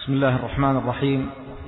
بسم الله الرحمن الرحيم.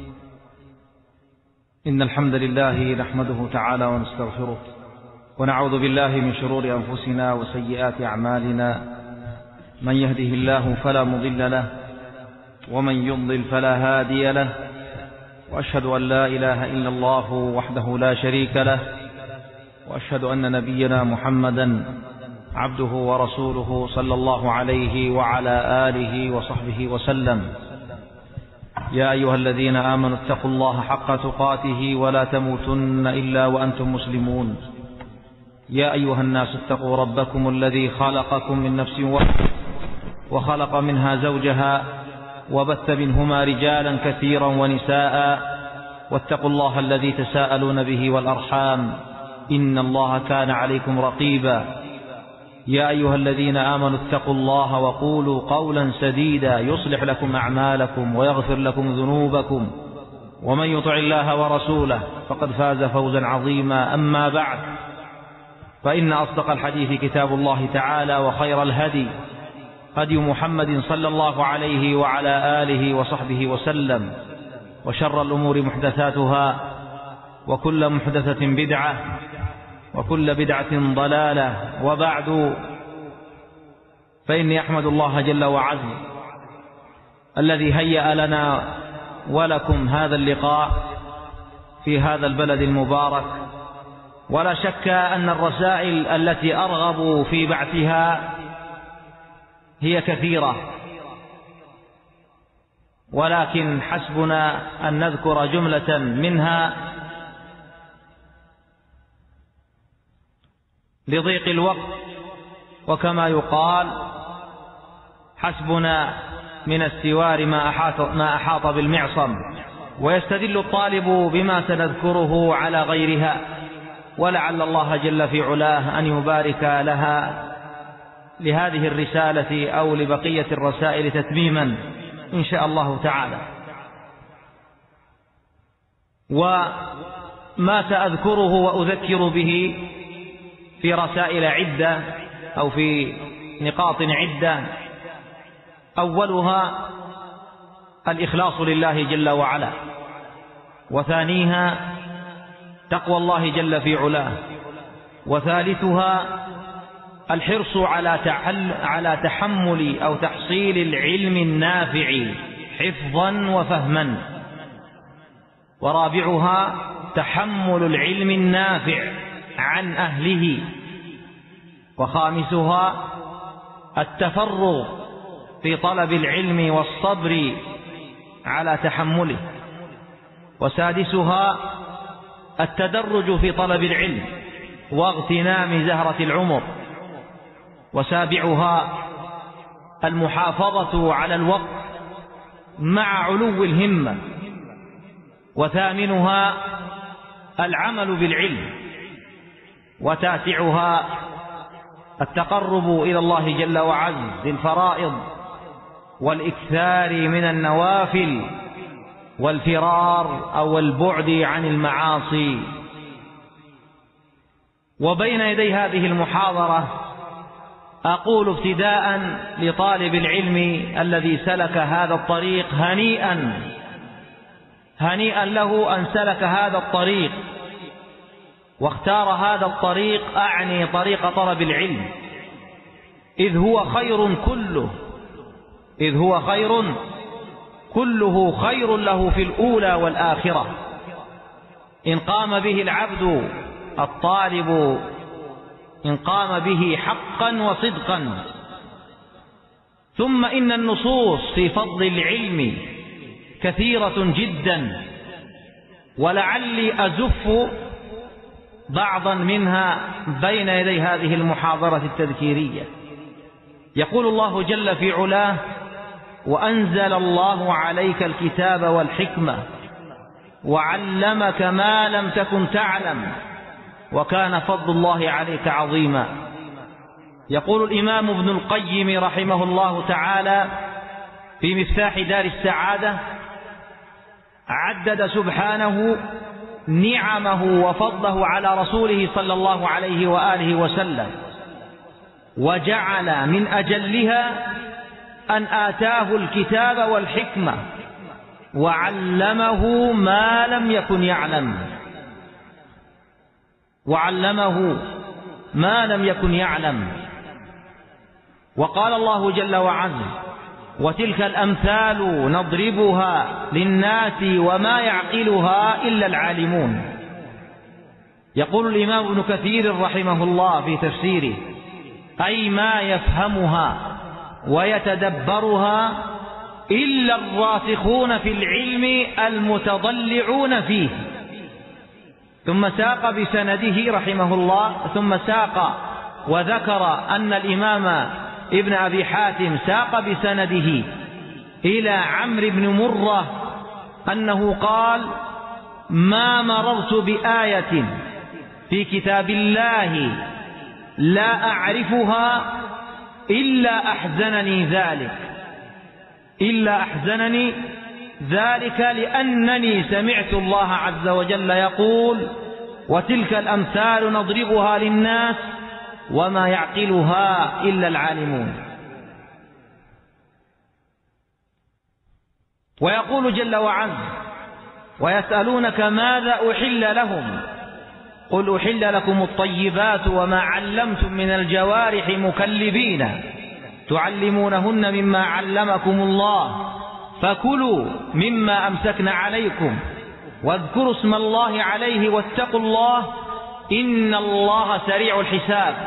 إن الحمد لله نحمده تعالى ونستغفره ونعوذ بالله من شرور أنفسنا وسيئات أعمالنا. من يهده الله فلا مضل له ومن يضلل فلا هادي له، وأشهد أن لا إله إلا الله وحده لا شريك له، وأشهد أن نبينا محمدا عبده ورسوله صلى الله عليه وعلى آله وصحبه وسلم. يا أيها الذين آمنوا اتقوا الله حق تقاته ولا تموتن إلا وأنتم مسلمون. يا أيها الناس اتقوا ربكم الذي خلقكم من نفس واحدة وخلق منها زوجها وبث منهما رجالا كثيرا ونساء، واتقوا الله الذي تساءلون به والأرحام إن الله كان عليكم رقيبا. يا أيها الذين آمنوا اتقوا الله وقولوا قولا سديدا يصلح لكم أعمالكم ويغفر لكم ذنوبكم، ومن يطع الله ورسوله فقد فاز فوزا عظيما. أما بعد، فإن أصدق الحديث كتاب الله تعالى، وخير الهدي هدي محمد صلى الله عليه وعلى آله وصحبه وسلم، وشر الأمور محدثاتها، وكل محدثة بدعة، وكل بدعة ضلالة. وبعد، فإني أحمد الله جل وعز الذي هيأ لنا ولكم هذا اللقاء في هذا البلد المبارك. ولا شك أن الرسائل التي أرغب في بعثها هي كثيرة، ولكن حسبنا أن نذكر جملة منها لضيق الوقت، وكما يقال حسبنا من السوار ما أحاط بالمعصم. ويستدل الطالب بما سنذكره على غيرها، ولعل الله جل في علاه أن يبارك لها لهذه الرسالة أو لبقية الرسائل تتميما إن شاء الله تعالى. وما سأذكره وأذكر به في رسائل عدة أو في نقاط عدة. أولها الإخلاص لله جل وعلا، وثانيها تقوى الله جل في علاه، وثالثها الحرص على تحمل أو تحصيل العلم النافع حفظا وفهما، ورابعها تحمل العلم النافع عن أهله، وخامسها التفرغ في طلب العلم والصبر على تحمله، وسادسها التدرج في طلب العلم واغتنام زهرة العمر، وسابعها المحافظة على الوقت مع علو الهمة، وثامنها العمل بالعلم، وتاسعها التقرب إلى الله جل وعز بالفرائض والإكثار من النوافل والفرار أو البعد عن المعاصي. وبين يدي هذه المحاضرة أقول ابتداء لطالب العلم الذي سلك هذا الطريق هنيئا له أن سلك هذا الطريق واختار هذا الطريق، أعني طريق طلب العلم، إذ هو خير كله خير له في الأولى والآخرة إن قام به العبد الطالب، إن قام به حقا وصدقا. ثم إن النصوص في فضل العلم كثيرة جدا، ولعلي أزف بعضا منها بين يدي هذه المحاضرة التذكيرية. يقول الله جل في علاه: وأنزل الله عليك الكتاب والحكمة وعلمك ما لم تكن تعلم وكان فضل الله عليك عظيما. يقول الإمام ابن القيم رحمه الله تعالى في مفتاح دار السعادة: عدد سبحانه نعمه وفضله على رسوله صلى الله عليه وآله وسلم، وجعل من أجلها أن آتاه الكتاب والحكمة وعلمه ما لم يكن يعلم، وعلمه ما لم يكن يعلم. وقال الله جل وعز: وتلك الأمثال نضربها للناس وما يعقلها إلا العالمون. يقول الإمام ابن كثير رحمه الله في تفسيره: أي ما يفهمها ويتدبرها إلا الراسخون في العلم المتضلعون فيه. ثم ساق بسنده رحمه الله، ثم ساق وذكر أن الإمام ابن أبي حاتم ساق بسنده إلى عمرو بن مرة أنه قال: ما مررت بآية في كتاب الله لا أعرفها إلا أحزنني ذلك لأنني سمعت الله عز وجل يقول: وتلك الأمثال نضربها للناس وما يعقلها إلا العالمون. ويقول جل وعز: ويسألونك ماذا أحل لهم قل أحل لكم الطيبات وما علمتم من الجوارح مكلبين تعلمونهن مما علمكم الله فكلوا مما أمسكن عليكم واذكروا اسم الله عليه واتقوا الله إن الله سريع الحساب.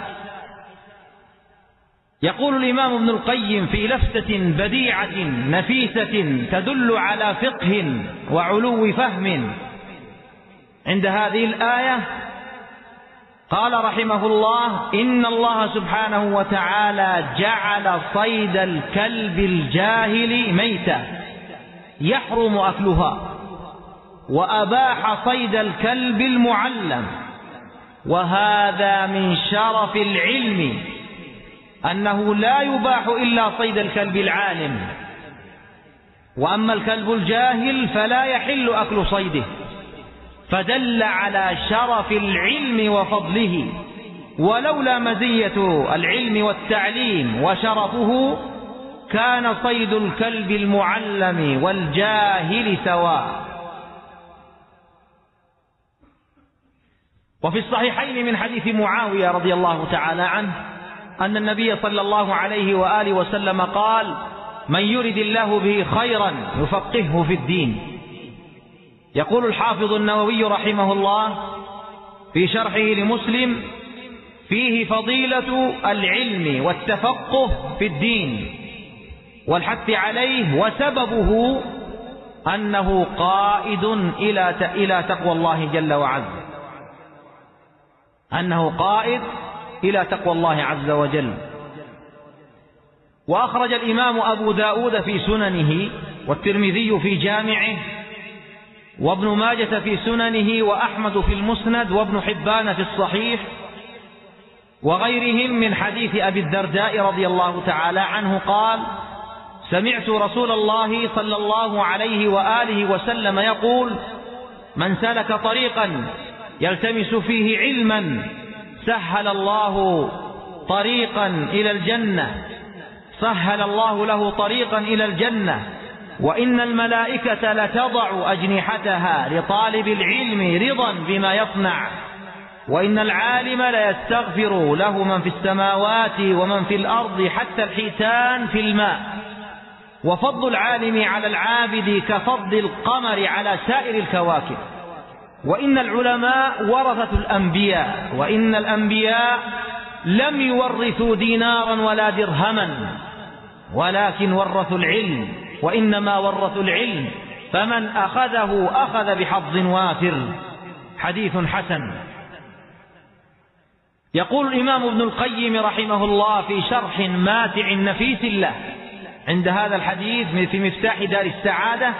يقول الإمام ابن القيم في لفتة بديعة نفيسة تدل على فقه وعلو فهم عند هذه الآية، قال رحمه الله: إن الله سبحانه وتعالى جعل صيد الكلب الجاهل ميتة يحرم أكلها، وأباح صيد الكلب المعلم. وهذا من شرف العلم أنه لا يباح إلا صيد الكلب العالم، وأما الكلب الجاهل فلا يحل أكل صيده، فدل على شرف العلم وفضله. ولولا مزية العلم والتعليم وشرفه كان صيد الكلب المعلم والجاهل سواء. وفي الصحيحين من حديث معاوية رضي الله تعالى عنه أن النبي صلى الله عليه وآله وسلم قال: من يرد الله به خيرا يفقهه في الدين. يقول الحافظ النووي رحمه الله في شرحه لمسلم: فيه فضيلة العلم والتفقه في الدين والحث عليه، وسببه أنه قائد إلى تقوى الله جل وعز، أنه قائد إلى تقوى الله عز وجل. وأخرج الإمام أبو داود في سننه، والترمذي في جامعه، وابن ماجة في سننه، وأحمد في المسند، وابن حبان في الصحيح، وغيرهم من حديث أبي الدرداء رضي الله تعالى عنه قال: سمعت رسول الله صلى الله عليه وآله وسلم يقول: من سلك طريقا يلتمس فيه علما سهل الله طريقا إلى الجنة، سهل الله له طريقا إلى الجنة. وإن الملائكة لتضع أجنحتها لطالب العلم رضا بما يصنع، وإن العالم ليستغفر له من في السماوات ومن في الأرض حتى الحيتان في الماء. وفضل العالم على العابد كفضل القمر على سائر الكواكب. وإن العلماء ورثة الأنبياء، وإن الأنبياء لم يورثوا دينارا ولا درهما ولكن ورثوا العلم، وإنما ورثوا العلم، فمن أخذه أخذ بحظ وافر. حديث حسن. يقول الإمام ابن القيم رحمه الله في شرح ماتع نفيس له عند هذا الحديث في مفتاح دار السعادة،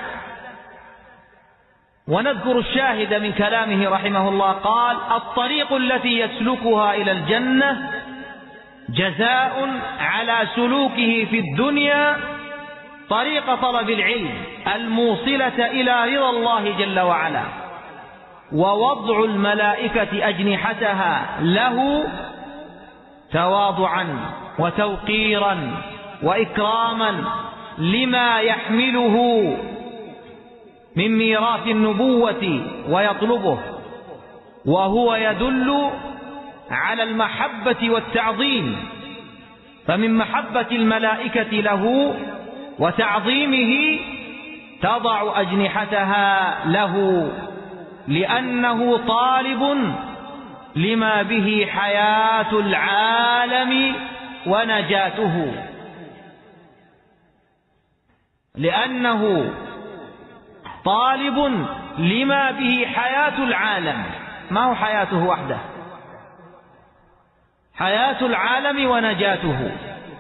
ونذكر الشاهد من كلامه رحمه الله، قال: الطريق التي يسلكها إلى الجنة جزاء على سلوكه في الدنيا طريق طلب العلم الموصلة إلى رضا الله جل وعلا، ووضع الملائكة أجنحتها له تواضعا وتوقيرا وإكراما لما يحمله من ميراث النبوة ويطلبه، وهو يدل على المحبة والتعظيم، فمن محبة الملائكة له وتعظيمه تضع أجنحتها له، لأنه طالب لما به حياة العالم ونجاته، لأنه طالب لما به حياة العالم. ما هو حياته وحده؟ حياة العالم ونجاته.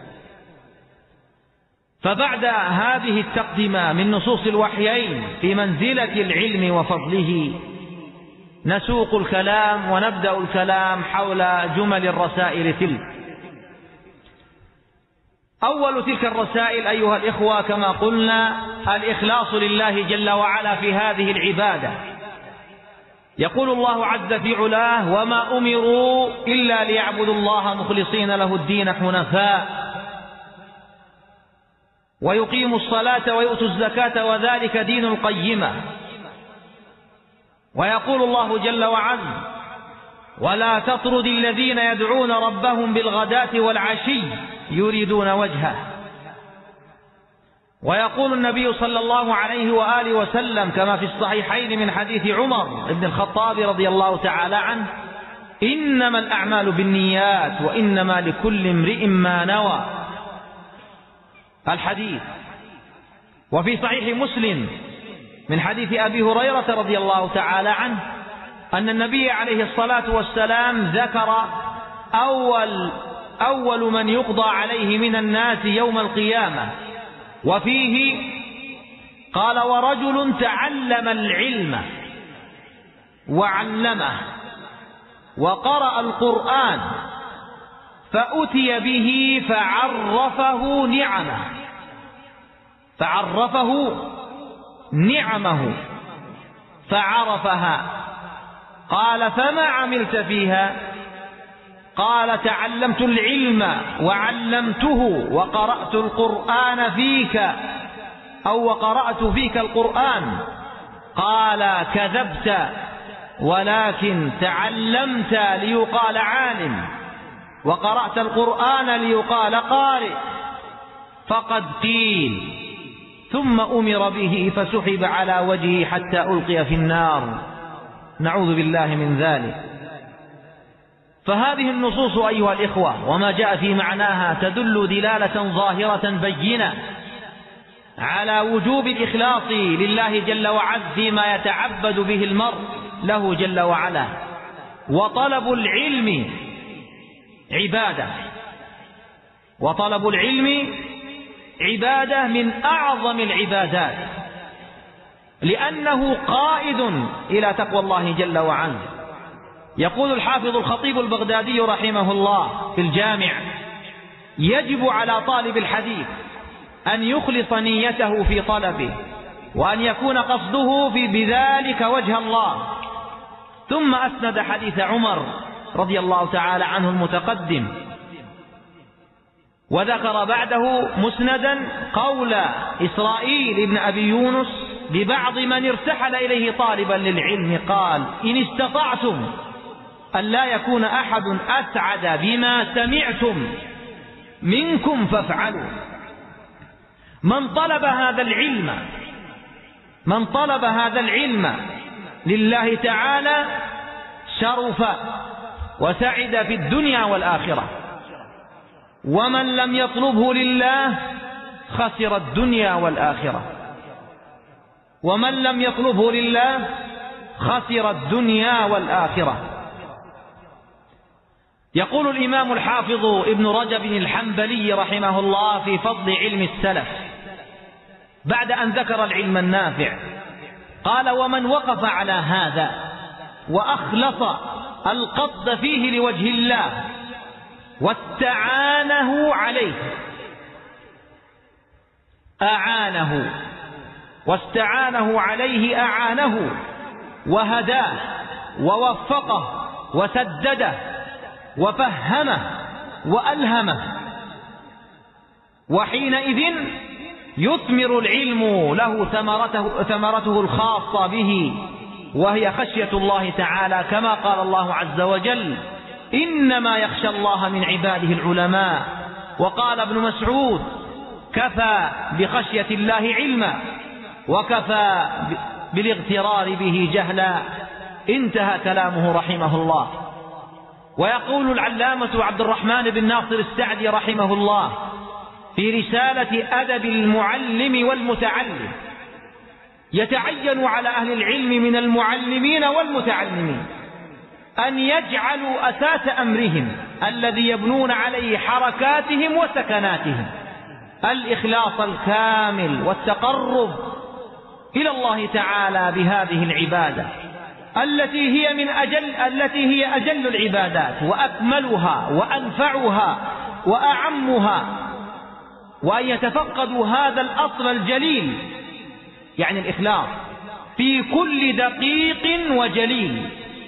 فبعد هذه التقدمة من نصوص الوحيين في منزلة العلم وفضله، نسوق الكلام ونبدأ الكلام حول جمل الرسائل تلك. أول تلك الرسائل أيها الإخوة كما قلنا الإخلاص لله جل وعلا في هذه العبادة. يقول الله عز في علاه: وما أمروا إلا ليعبدوا الله مخلصين له الدين حنفاء ويقيموا الصلاة ويؤتوا الزكاة وذلك دين القيمة. ويقول الله جل وعز: ولا تطرد الذين يدعون ربهم بالغداة والعشي يريدون وجهه. ويقول النبي صلى الله عليه وآله وسلم كما في الصحيحين من حديث عمر بن الخطاب رضي الله تعالى عنه: إنما الأعمال بالنيات وإنما لكل امرئ ما نوى. الحديث. وفي صحيح مسلم من حديث أبي هريرة رضي الله تعالى عنه أن النبي عليه الصلاة والسلام ذكر أول من يقضى عليه من الناس يوم القيامة، وفيه قال: ورجل تعلم العلم وعلمه وقرأ القرآن فأتي به فعرفه نعمه فعرفها. قال: فما عملت فيها؟ قال: تعلمت العلم وعلمته وقرأت القرآن فيك، أو وقرأت فيك القرآن. قال: كذبت، ولكن تعلمت ليقال عالم، وقرأت القرآن ليقال قارئ. فقد قيل. ثم أمر به فسحب على وجهه حتى ألقي في النار، نعوذ بالله من ذلك. فهذه النصوص أيها الإخوة وما جاء في معناها تدل دلالة ظاهرة بينة على وجوب الإخلاص لله جل وعلا فيما يتعبد به المرء له جل وعلا. وطلب العلم عبادة، وطلب العلم عبادة من أعظم العبادات، لأنه قائد إلى تقوى الله جل وعلا. يقول الحافظ الخطيب البغدادي رحمه الله في الجامع: يجب على طالب الحديث أن يخلص نيته في طلبه، وأن يكون قصده بذلك وجه الله. ثم أسند حديث عمر رضي الله تعالى عنه المتقدم، وذكر بعده مسندا قول إسرائيل ابن أبي يونس ببعض من ارتحل إليه طالبا للعلم، قال: إن استطعتم أن لا يكون أحد أسعد بما سمعتم منكم فافعلوا. من طلب هذا العلم لله تعالى شرف وسعد في الدنيا والآخرة، ومن لم يطلبه لله خسر الدنيا والآخرة. ومن لم يطلبه لله خسر الدنيا والآخرة. يقول الإمام الحافظ ابن رجب الحنبلي رحمه الله في فضل علم السلف بعد أن ذكر العلم النافع، قال: ومن وقف على هذا وأخلص القصد فيه لوجه الله واستعانه عليه أعانه، واستعانه عليه أعانه، وهداه ووفقه وسدده وفهمه وألهمه، وحينئذ يثمر العلم له ثمرته الخاصة به، وهي خشية الله تعالى، كما قال الله عز وجل: إنما يخشى الله من عباده العلماء. وقال ابن مسعود: كفى بخشية الله علما وكفى بالاغترار به جهلا. انتهى كلامه رحمه الله. ويقول العلامة عبد الرحمن بن ناصر السعدي رحمه الله في رسالة أدب المعلم والمتعلم: يتعين على أهل العلم من المعلمين والمتعلمين أن يجعلوا أساس أمرهم الذي يبنون عليه حركاتهم وسكناتهم الإخلاص الكامل والتقرب إلى الله تعالى بهذه العبادة التي هي أجل العبادات وأكملها وأنفعها وأعمها، وأن يتفقدوا هذا الأصل الجليل، يعني الإخلاص، في كل دقيق وجليل.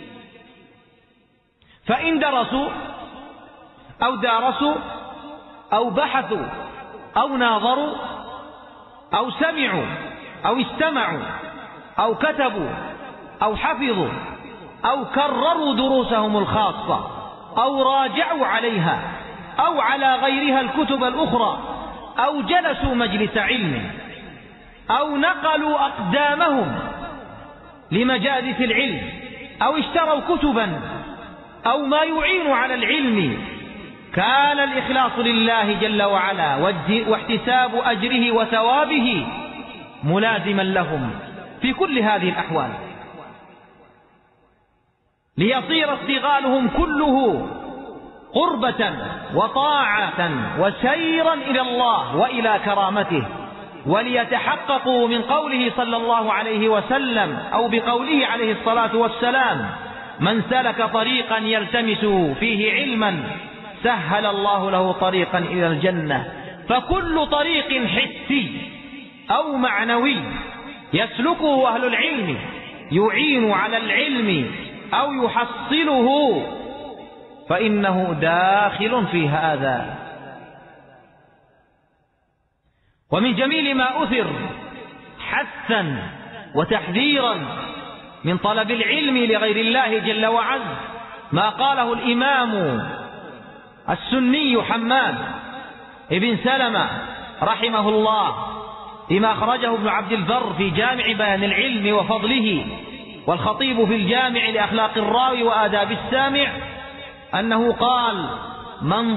فإن درسوا أو دارسوا أو بحثوا أو ناظروا أو سمعوا أو استمعوا أو كتبوا أو حفظوا أو كرروا دروسهم الخاصة أو راجعوا عليها أو على غيرها الكتب الأخرى أو جلسوا مجلس علم أو نقلوا أقدامهم لمجالس العلم أو اشتروا كتبا أو ما يعين على العلم، كان الإخلاص لله جل وعلا واحتساب أجره وثوابه ملازما لهم في كل هذه الأحوال، ليصير اشتغالهم كله قربة وطاعة وسيرا إلى الله وإلى كرامته، وليتحققوا من قوله صلى الله عليه وسلم أو بقوله عليه الصلاة والسلام: من سلك طريقا يلتمس فيه علما سهل الله له طريقا إلى الجنة. فكل طريق حسي أو معنوي يسلكه أهل العلم يعين على العلم أو يحصله فإنه داخل في هذا. ومن جميل ما أثر حثا وتحذيرا من طلب العلم لغير الله جل وعز ما قاله الإمام السني حماد ابن سلمة رحمه الله فيما أخرجه ابن عبد البر في جامع بيان العلم وفضله، والخطيب في الجامع لأخلاق الراوي وآداب السامع، أنه قال: من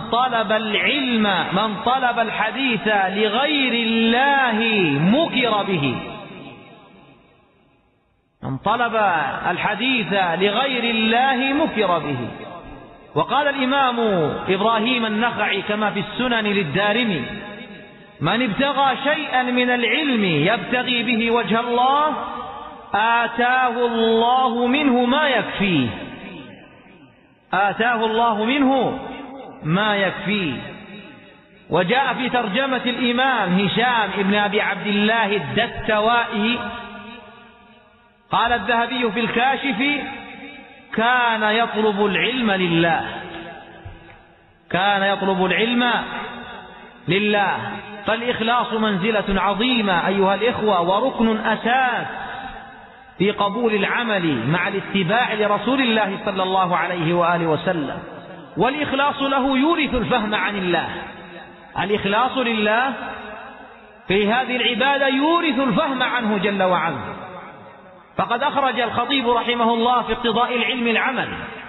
طلب الحديث لغير الله مكر به. من طلب الحديث لغير الله مكر به. وقال الإمام إبراهيم النخعي كما في السنن للدارمي: من ابتغى شيئا من العلم يبتغي به وجه الله آتاه الله منه ما يكفيه. آتاه الله منه ما يكفيه. وجاء في ترجمة الإمام هشام ابن أبي عبد الله الدستوائي قال الذهبي في الكاشف: كان يطلب العلم لله. كان يطلب العلم لله. فالإخلاص منزلة عظيمة أيها الإخوة، وركن أساس في قبول العمل مع الاتباع لرسول الله صلى الله عليه وآله وسلم. والإخلاص له يورث الفهم عن الله. الإخلاص لله في هذه العبادة يورث الفهم عنه جل وعلا. فقد أخرج الخطيب رحمه الله في اقتضاء العلم العمل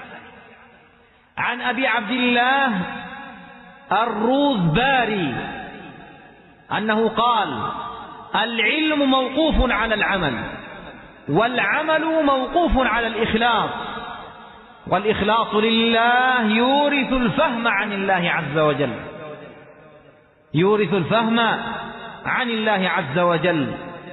عن أبي عبد الله الروذباري أنه قال: العلم موقوف على العمل، والعمل موقوف على الإخلاص، والإخلاص لله يورث الفهم عن الله عز وجل. يورث الفهم عن الله عز وجل.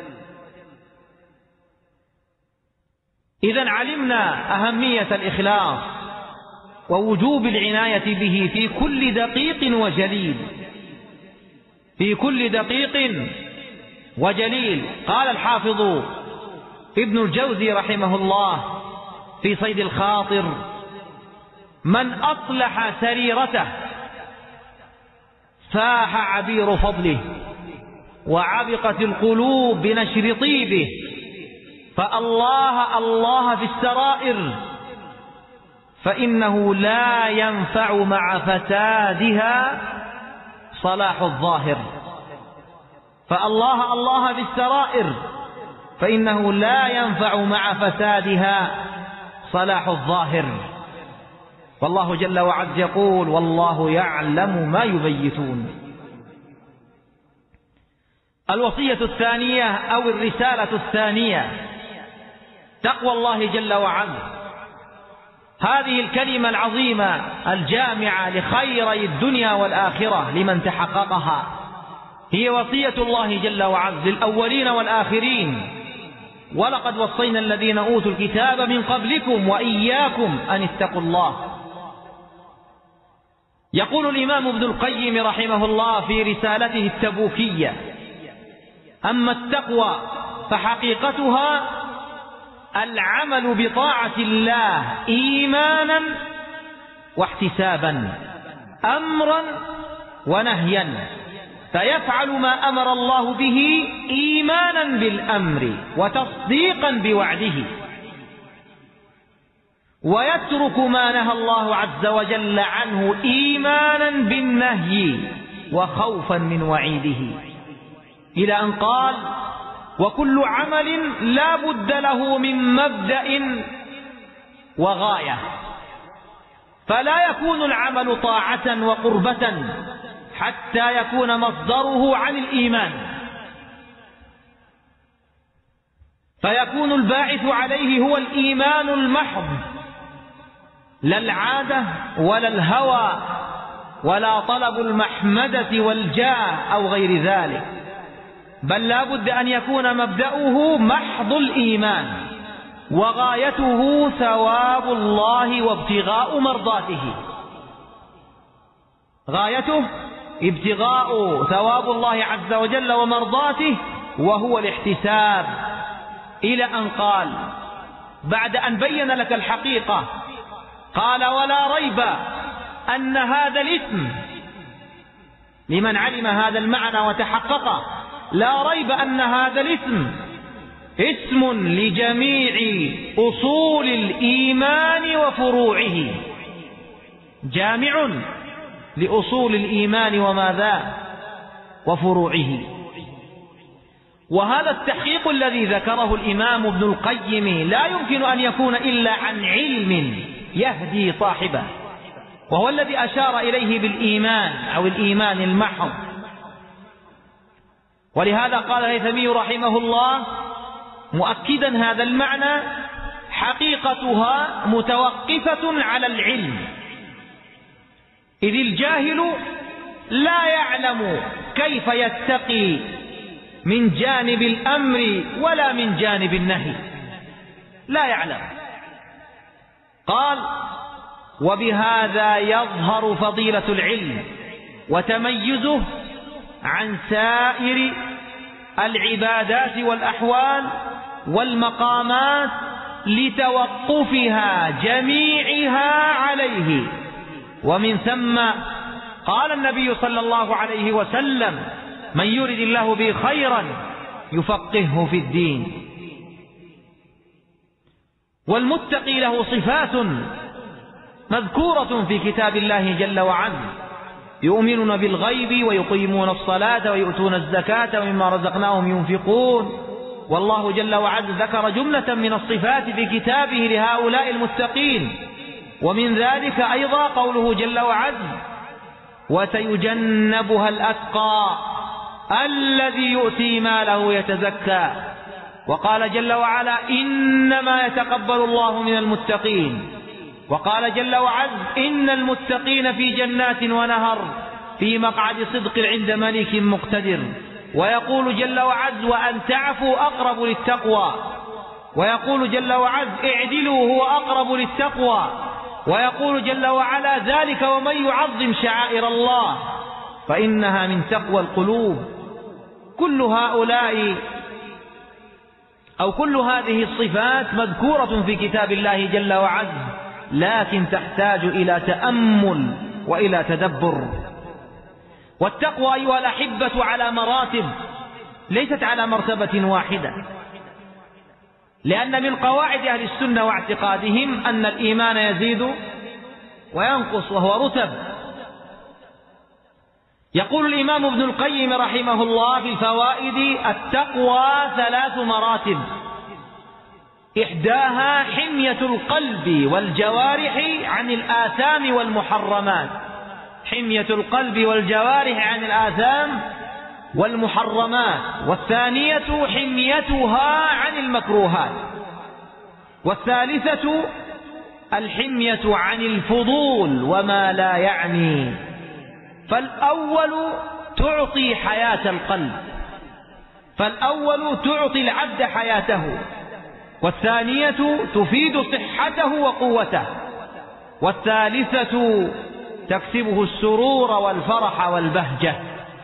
إذن علمنا أهمية الإخلاص ووجوب العناية به في كل دقيق وجليل. في كل دقيق وجليل. قال الحافظ ابن الجوزي رحمه الله في صيد الخاطر: من أصلح سريرته فاح عبير فضله. وعبقت القلوب بنشر طيبه، فالله في السرائر، فإنه لا ينفع مع فسادها صلاح الظاهر. فالله في السرائر، فإنه لا ينفع مع فسادها صلاح الظاهر. والله جل وعز يقول: والله يعلم ما يبيتون. الوصية الثانية أو الرسالة الثانية تقوى الله جل وعز. هذه الكلمة العظيمة الجامعة لخيري الدنيا والآخرة لمن تحققها هي وصية الله جل وعز للأولين والآخرين: ولقد وصينا الذين أوتوا الكتاب من قبلكم وإياكم أن اتقوا الله. يقول الإمام ابن القيم رحمه الله في رسالته التبوكية: أما التقوى فحقيقتها العمل بطاعة الله إيمانا واحتسابا، أمرا ونهيا، فيفعل ما أمر الله به إيمانا بالأمر وتصديقا بوعده، ويترك ما نهى الله عز وجل عنه إيمانا بالنهي وخوفا من وعيده، إلى أن قال: وكل عمل لا بد له من مبدأ وغاية، فلا يكون العمل طاعة وقربة حتى يكون مصدره عن الإيمان، فيكون الباعث عليه هو الإيمان المحض، لا العادة ولا الهوى ولا طلب المحمدة والجاه أو غير ذلك، بل لا بد أن يكون مبدأه محض الإيمان، وغايته ثواب الله وابتغاء مرضاته. غايته ابتغاء ثواب الله عز وجل ومرضاته، وهو الاحتساب، إلى أن قال بعد أن بين لك الحقيقة قال: ولا ريب أن هذا الاسم، لمن علم هذا المعنى وتحققه، لا ريب أن هذا الاسم اسم لجميع أصول الإيمان وفروعه، جامع لأصول الإيمان وماذا وفروعه. وهذا التحقيق الذي ذكره الإمام ابن القيم لا يمكن أن يكون إلا عن علم يهدي صاحبه، وهو الذي أشار إليه بالإيمان أو الإيمان المحض. ولهذا قال الهيثمي رحمه الله مؤكدا هذا المعنى: حقيقتها متوقفة على العلم، إذ الجاهل لا يعلم كيف يتقي من جانب الأمر ولا من جانب النهي، لا يعلم. قال: وبهذا يظهر فضيلة العلم وتميزه عن سائر العبادات والأحوال والمقامات لتوقفها جميعها عليه. ومن ثم قال النبي صلى الله عليه وسلم: من يرد الله به خيرا يفقهه في الدين. والمتقي له صفات مذكورة في كتاب الله جل وعلا: يؤمنون بالغيب ويقيمون الصلاة ويؤتون الزكاة ومما رزقناهم ينفقون. والله جل وعلا ذكر جملة من الصفات في كتابه لهؤلاء المتقين، ومن ذلك أيضا قوله جل وعلا: وسيجنبها الأتقى الذي يؤتي ماله يتزكى. وقال جل وعلا: إنما يتقبل الله من المتقين. وقال جل وعلا: إن المتقين في جنات ونهر في مقعد صدق عند ملك مقتدر. ويقول جل وعلا: وأن تعفوا أقرب للتقوى. ويقول جل وعلا: اعدلوا هو أقرب للتقوى. ويقول جل وعلا: ذلك ومن يعظم شعائر الله فإنها من تقوى القلوب. كل هؤلاء أو كل هذه الصفات مذكورة في كتاب الله جل وعلا، لكن تحتاج إلى تأمل وإلى تدبر. والتقوى أيها الأحبة على مراتب، ليست على مرتبة واحدة، لأن من قواعد أهل السنة واعتقادهم أن الإيمان يزيد وينقص وهو رتب. يقول الإمام ابن القيم رحمه الله في الفوائد: التقوى 3 مراتب، إحداها حمية القلب والجوارح عن الآثام والمحرمات، حمية القلب والجوارح عن الآثام والمحرمات، والثانية حميتها عن المكروهات، والثالثة الحمية عن الفضول وما لا يعني. فالأول تعطي حياة القلب، فالأول تعطي العبد حياته، والثانية تفيد صحته وقوته، والثالثة تكسبه السرور والفرح والبهجة.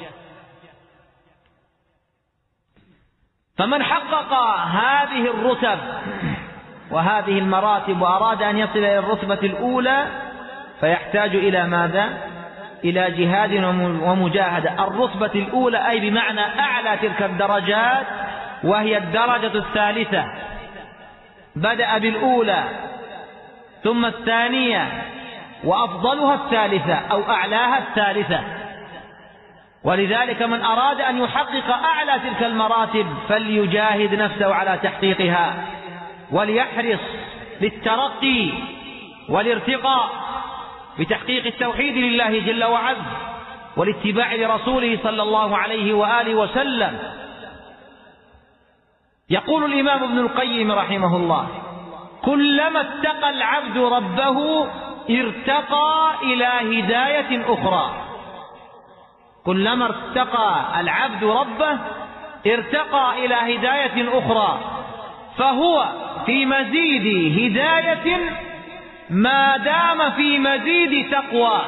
فمن حقق هذه الرتب وهذه المراتب وأراد أن يصل إلى الرتبة الأولى فيحتاج إلى ماذا؟ إلى جهاد ومجاهدة. الرتبة الأولى أي بمعنى أعلى تلك الدرجات، وهي الدرجة الثالثة، بدأ بالأولى ثم الثانية وأفضلها الثالثة أو أعلاها الثالثة. ولذلك من أراد أن يحقق أعلى تلك المراتب فليجاهد نفسه على تحقيقها، وليحرص للترقي والارتقاء بتحقيق التوحيد لله جل وعز والاتباع لرسوله صلى الله عليه وآله وسلم. يقول الإمام ابن القيم رحمه الله: كلما اتقى العبد ربه ارتقى إلى هداية أخرى. كلما ارتقى العبد ربه ارتقى إلى هداية أخرى، فهو في مزيد هداية ما دام في مزيد تقوى،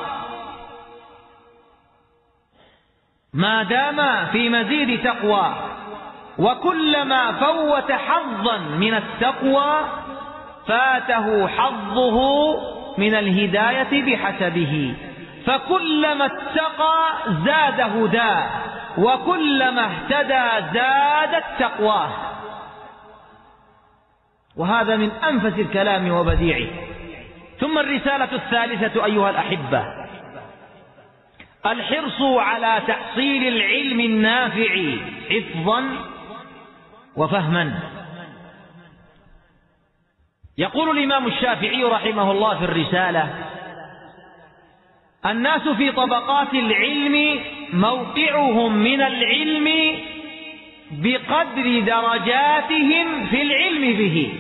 ما دام في مزيد تقوى. وكلما فوت حظا من التقوى فاته حظه من الهداية بحسبه، فكلما اتقى زاد هداه، وكلما اهتدى زادت تقواه. وهذا من أنفس الكلام وبديعه. ثم الرسالة الثالثة أيها الأحبة: الحرص على تحصيل العلم النافع حفظا وفهما. يقول الإمام الشافعي رحمه الله في الرسالة: الناس في طبقات العلم موقعهم من العلم بقدر درجاتهم في العلم به،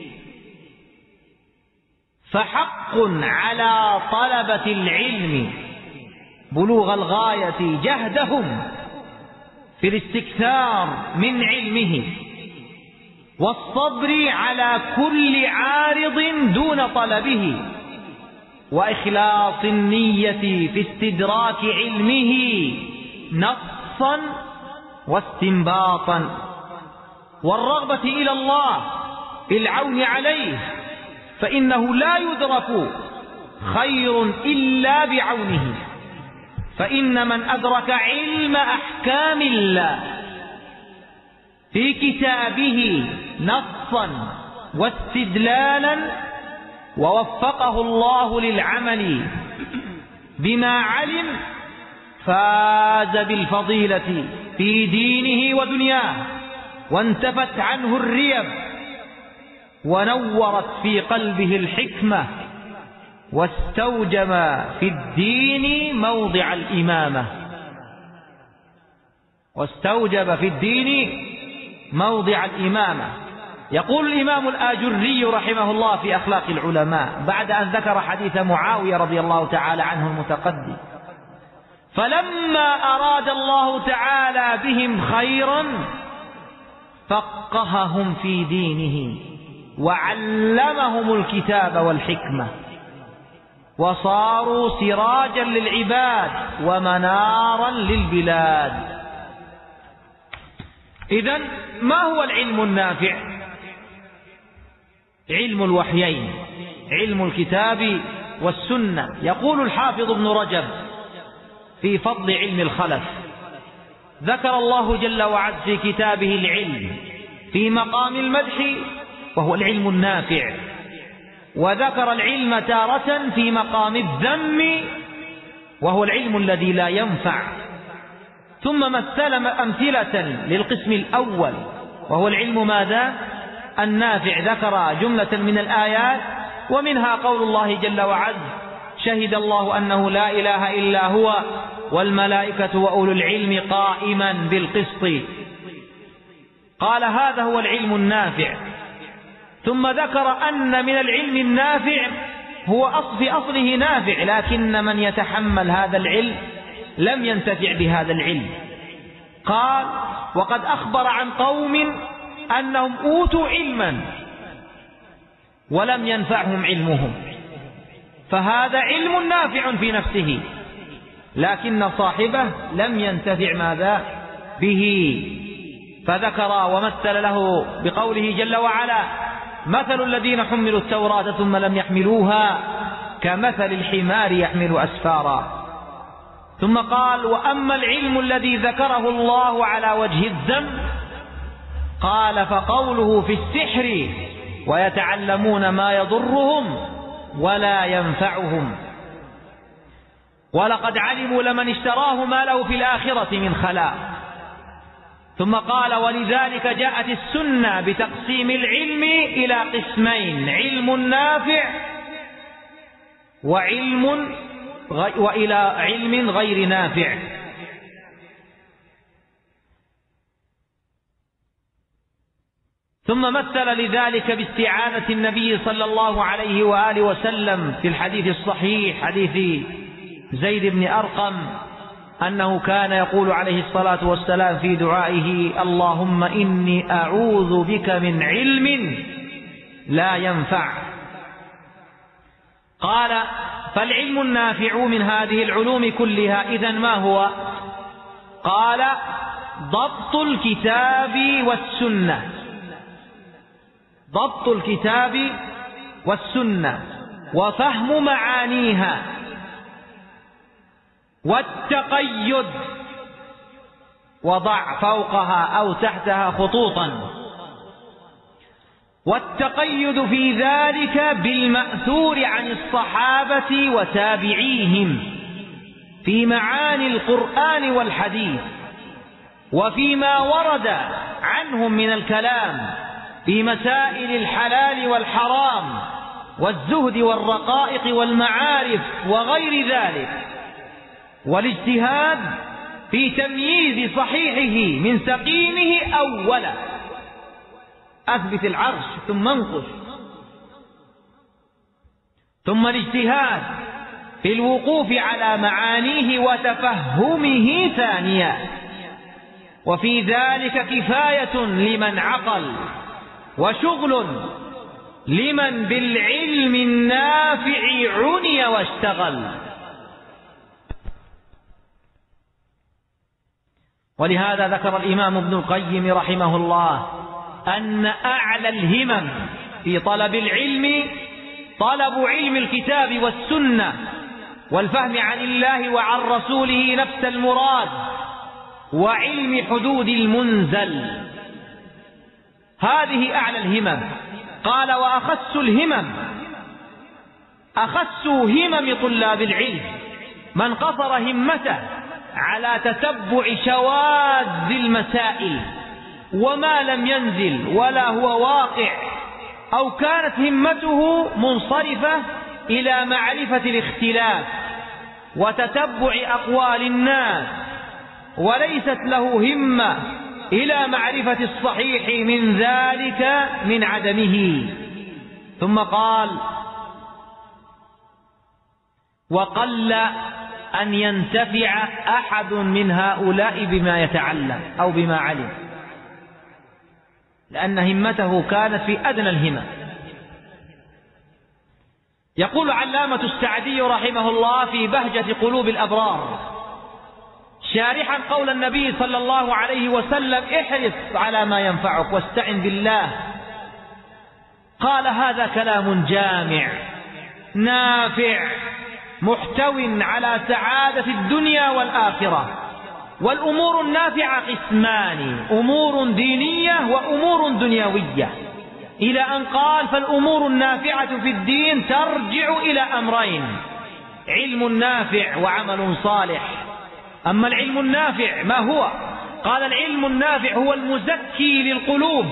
فحق على طلبة العلم بلوغ الغاية جهدهم في الاستكثار من علمه، والصبر على كل عارض دون طلبه، وإخلاص النية في استدراك علمه نصا واستنباطا، والرغبة إلى الله في العون عليه، فإنه لا يدرك خير إلا بعونه. فإن من أدرك علم أحكام الله في كتابه نصا واستدلالا ووفقه الله للعمل بما علم فاز بالفضيلة في دينه ودنياه، وانتفت عنه الريب، ونورت في قلبه الحكمة، واستوجب في الدين موضع الإمامة، واستوجب في الدين موضع الإمامة. يقول الإمام الآجري رحمه الله في أخلاق العلماء بعد أن ذكر حديث معاوية رضي الله تعالى عنه المتقدم: فلما أراد الله تعالى بهم خيرا فقههم في دينه وعلمهم الكتاب والحكمة، وصاروا سراجا للعباد ومنارا للبلاد. إذن ما هو العلم النافع؟ علم الوحيين، علم الكتاب والسنة. يقول الحافظ ابن رجب في فضل علم الخلف: ذكر الله جل وعز في كتابه العلم في مقام المدح وهو العلم النافع، وذكر العلم تارة في مقام الذم وهو العلم الذي لا ينفع. ثم مثل أمثلة للقسم الأول وهو العلم ماذا؟ النافع. ذكر جملة من الآيات ومنها قول الله جل وعز: شهد الله أنه لا إله إلا هو والملائكة وأولو العلم قائما بالقسط. قال هذا هو العلم النافع. ثم ذكر أن من العلم النافع هو في أصله نافع، لكن من يتحمل هذا العلم لم ينتفع بهذا العلم. قال: وقد أخبر عن قوم أنهم أوتوا علما ولم ينفعهم علمهم، فهذا علم نافع في نفسه لكن صاحبه لم ينتفع ماذا به. فذكر ومثل له بقوله جل وعلا: مثل الذين حملوا التوراة ثم لم يحملوها كمثل الحمار يحمل أسفارا. ثم قال: وأما العلم الذي ذكره الله على وجه الذم قال: فقوله في السحر ويتعلمون ما يضرهم ولا ينفعهم ولقد علموا لمن اشتراه ما له في الآخرة من خلاق. ثم قال: ولذلك جاءت السنة بتقسيم العلم إلى قسمين: علم نافع وإلى علم غير نافع. ثم مثل لذلك باستعانة النبي صلى الله عليه وآله وسلم في الحديث الصحيح حديث زيد بن أرقم أنه كان يقول عليه الصلاة والسلام في دعائه: اللهم إني أعوذ بك من علم لا ينفع. قال: فالعلم النافع من هذه العلوم كلها إذن ما هو؟ قال: ضبط الكتاب والسنة. ضبط الكتاب والسنة وفهم معانيها والتقيد، وضع فوقها أو تحتها خطوطا، والتقيد في ذلك بالمأثور عن الصحابة وتابعيهم في معاني القرآن والحديث، وفيما ورد عنهم من الكلام في مسائل الحلال والحرام والزهد والرقائق والمعارف وغير ذلك، والاجتهاد في تمييز صحيحه من سقيمه أولا. أثبت العرش ثم انقش. ثم الاجتهاد في الوقوف على معانيه وتفهمه ثانيا. وفي ذلك كفاية لمن عقل وشغل لمن بالعلم النافع عني واشتغل. ولهذا ذكر الإمام ابن القيم رحمه الله أن أعلى الهمم في طلب العلم طلب علم الكتاب والسنة والفهم عن الله وعن رسوله نفس المراد، وعلم حدود المنزل. هذه أعلى الهمم. قال: وأخس الهمم، أخس همم طلاب العلم من قصر همته على تتبع شواذ المسائل وما لم ينزل ولا هو واقع، أو كانت همته منصرفة إلى معرفة الاختلاف وتتبع أقوال الناس، وليست له همة إلى معرفة الصحيح من ذلك من عدمه. ثم قال: وقل أن ينتفع أحد من هؤلاء بما يتعلم أو بما علم، لأن همته كانت في أدنى الهمم. يقول علامة السعدي رحمه الله في بهجة قلوب الأبرار شارحا قول النبي صلى الله عليه وسلم: احرص على ما ينفعك واستعن بالله. قال: هذا كلام جامع نافع محتو على سعادة الدنيا والآخرة والأمور النافعة قسمان: أمور دينية وأمور دنيوية، إلى أن قال: فالأمور النافعة في الدين ترجع إلى أمرين: علم نافع وعمل صالح. أما العلم النافع ما هو؟ قال: العلم النافع هو المزكي للقلوب،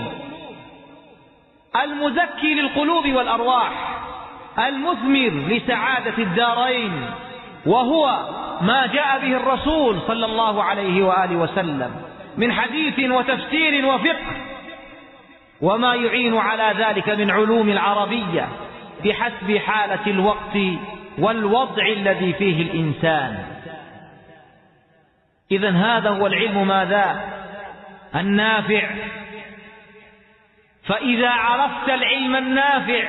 المزكي للقلوب والأرواح، المثمر لسعادة الدارين، وهو ما جاء به الرسول صلى الله عليه وآله وسلم من حديث وتفسير وفقه، وما يعين على ذلك من علوم العربية بحسب حالة الوقت والوضع الذي فيه الإنسان. إذن هذا هو العلم ماذا؟ النافع. فإذا عرفت العلم النافع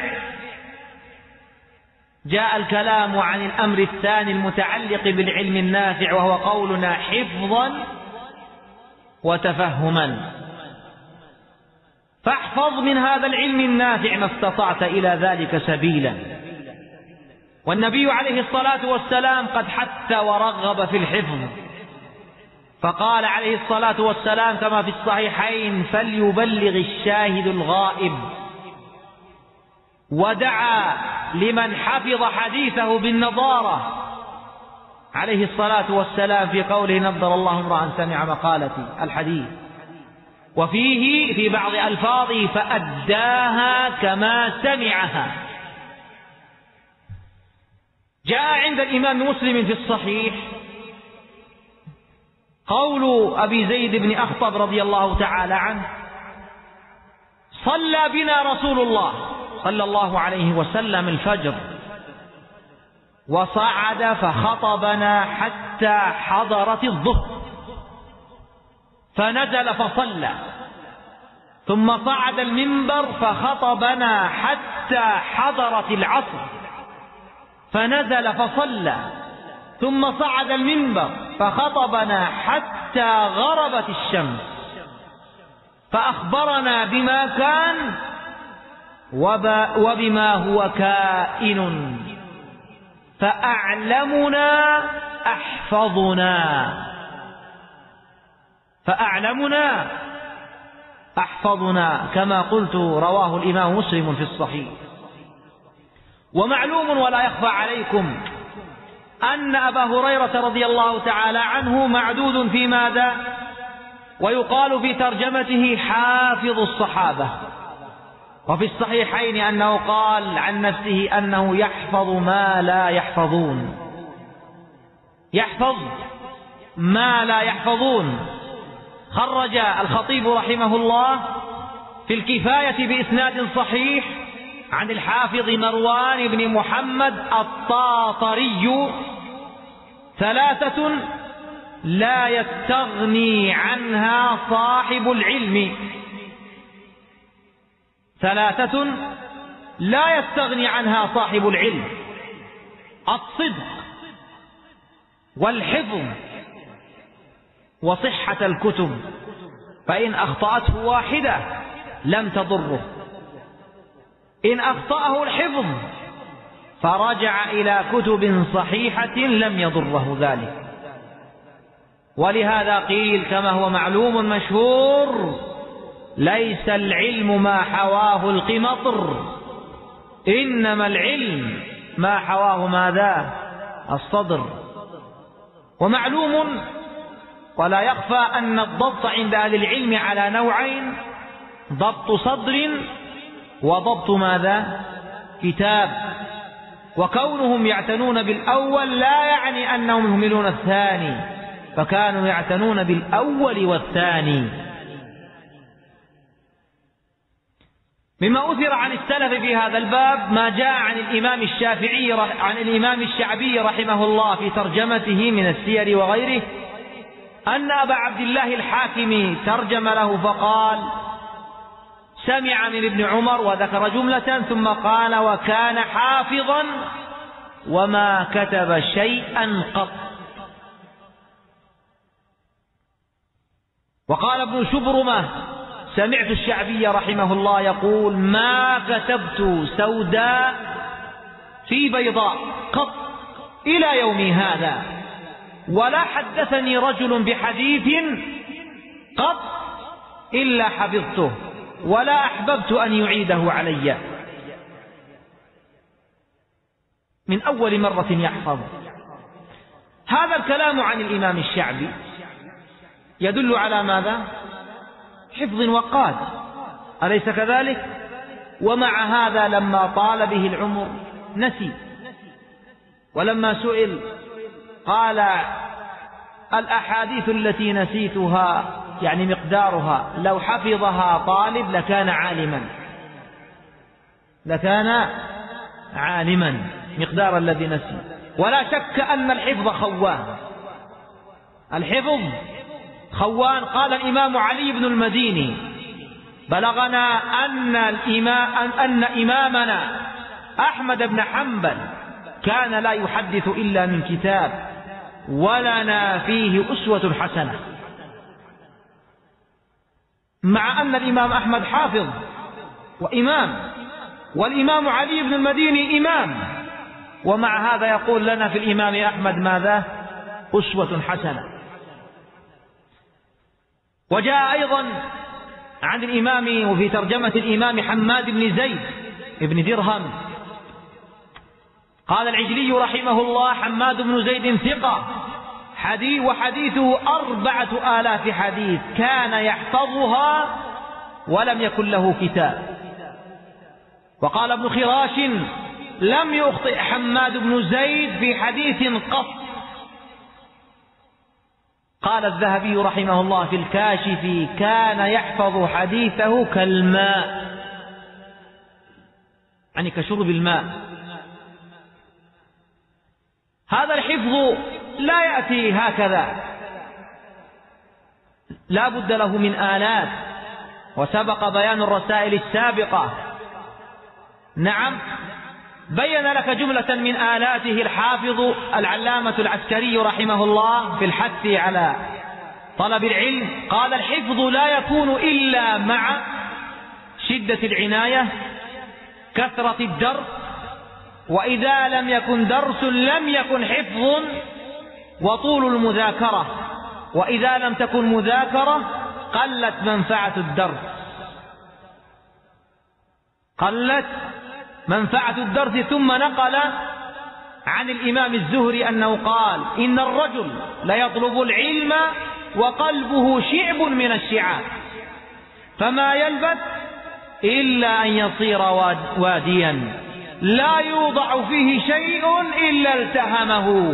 جاء الكلام عن الأمر الثاني المتعلق بالعلم النافع، وهو قولنا: حفظا وتفهما. فاحفظ من هذا العلم النافع ما استطعت إلى ذلك سبيلا. والنبي عليه الصلاة والسلام قد حث ورغب في الحفظ، فقال عليه الصلاة والسلام كما في الصحيحين: فليبلغ الشاهد الغائب. ودعا لمن حفظ حديثه بالنضارة عليه الصلاة والسلام في قوله: نضر الله امرأ سمع مقالتي، الحديث. وفيه في بعض ألفاظه: فأداها كما سمعها. جاء عند الإمام مسلم في الصحيح قول أبي زيد بن أخطب رضي الله تعالى عنه: صلى بنا رسول الله صلى الله عليه وسلم الفجر، وصعد فخطبنا حتى حضرت الظهر، فنزل فصلى، ثم صعد المنبر فخطبنا حتى حضرت العصر، فنزل فصلى، ثم صعد المنبر فخطبنا حتى غربت الشمس، فأخبرنا بما كان وبما هو كائن، فأعلمنا أحفظنا، فأعلمنا أحفظنا، كما قلت رواه الإمام مسلم في الصحيح. ومعلوم ولا يخفى عليكم أن أبا هريرة رضي الله تعالى عنه معدود في ماذا؟ ويقال في ترجمته: حافظ الصحابة. وفي الصحيحين أنه قال عن نفسه أنه يحفظ ما لا يحفظون، يحفظ ما لا يحفظون. خرج الخطيب رحمه الله في الكفاية بإسناد صحيح عن الحافظ مروان بن محمد الطاطري: ثلاثة لا يستغني عنها صاحب العلم، ثلاثة لا يستغني عنها صاحب العلم: الصدق والحفظ وصحة الكتب، فإن أخطأته واحدة لم تضره، إن أخطأه الحفظ فرجع إلى كتب صحيحة لم يضره ذلك. ولهذا قيل كما هو معلوم مشهور: ليس العلم ما حواه القمطر، إنما العلم ما حواه ماذا؟ الصدر. ومعلوم ولا يخفى أن الضبط عند أهل العلم على نوعين: ضبط صدر وضبط ماذا؟ كتاب. وكونهم يعتنون بالأول لا يعني أنهم يهملون الثاني، فكانوا يعتنون بالأول والثاني. مما أثر عن السلف في هذا الباب ما جاء عن الإمام الشعبي رحمه الله في ترجمته من السير وغيره، أن أبا عبد الله الحاكم ترجم له فقال: سمع من ابن عمر، وذكر جملة ثم قال: وكان حافظا وما كتب شيئا قط. وقال ابن شبرمة: سمعت الشعبي رحمه الله يقول: ما كتبت سوداء في بيضاء قط إلى يومي هذا، ولا حدثني رجل بحديث قط إلا حفظته ولا أحببت أن يعيده علي. من أول مرة يحفظ. هذا الكلام عن الإمام الشعبي يدل على ماذا؟ حفظ وقاد، أليس كذلك؟ ومع هذا لما طال به العمر نسي، ولما سئل قال الأحاديث التي نسيتها يعني مقدارها لو حفظها طالب لكان عالما مقدار الذي نسي. ولا شك أن الحفظ خوان. قال الإمام علي بن المديني بلغنا أن إمامنا أحمد بن حنبل كان لا يحدث إلا من كتاب ولنا فيه أسوة حسنة. مع أن الإمام أحمد حافظ وإمام، والإمام علي بن المديني إمام، ومع هذا يقول لنا في الإمام أحمد ماذا؟ أسوة حسنة. وجاء أيضا عن الإمام وفي ترجمة الإمام حماد بن زيد بن درهم قال العجلي رحمه الله حماد بن زيد ثقة وحديثه 4000 حديث كان يحفظها ولم يكن له كتاب. وقال ابن خراش لم يخطئ حماد بن زيد في حديث قط. قال الذهبي رحمه الله في الكاشف كان يحفظ حديثه كالماء، يعني كشرب الماء. هذا الحفظ لا يأتي هكذا، لا بد له من آلات، وسبق بيان الرسائل السابقة. نعم، بين لك جملة من آلاته الحافظ العلامة العسكري رحمه الله في الحث على طلب العلم. قال الحفظ لا يكون إلا مع شدة العناية، كثرة الدرس، وإذا لم يكن درس لم يكن حفظ، وطول المذاكرة، وإذا لم تكن مذاكرة قلت منفعة الدرس. ثم نقل عن الإمام الزهري أنه قال إن الرجل ليطلب العلم وقلبه شعب من الشعاب فما يلبث إلا أن يصير واديا لا يوضع فيه شيء إلا التهمه.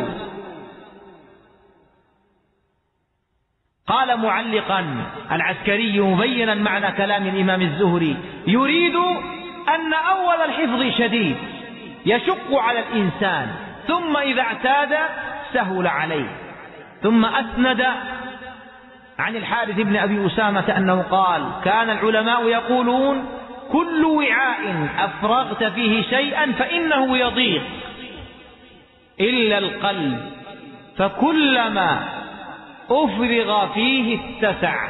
قال معلقا العسكري مبينا معنى كلام الإمام الزهري يريد أن أول الحفظ شديد يشق على الإنسان، ثم إذا اعتاد سهل عليه. ثم أسند عن الحارث بن أبي أسامة أنه قال كان العلماء يقولون كل وعاء أفرغت فيه شيئا فإنه يضيق إلا القلب فكلما أفرغ فيه اتسع.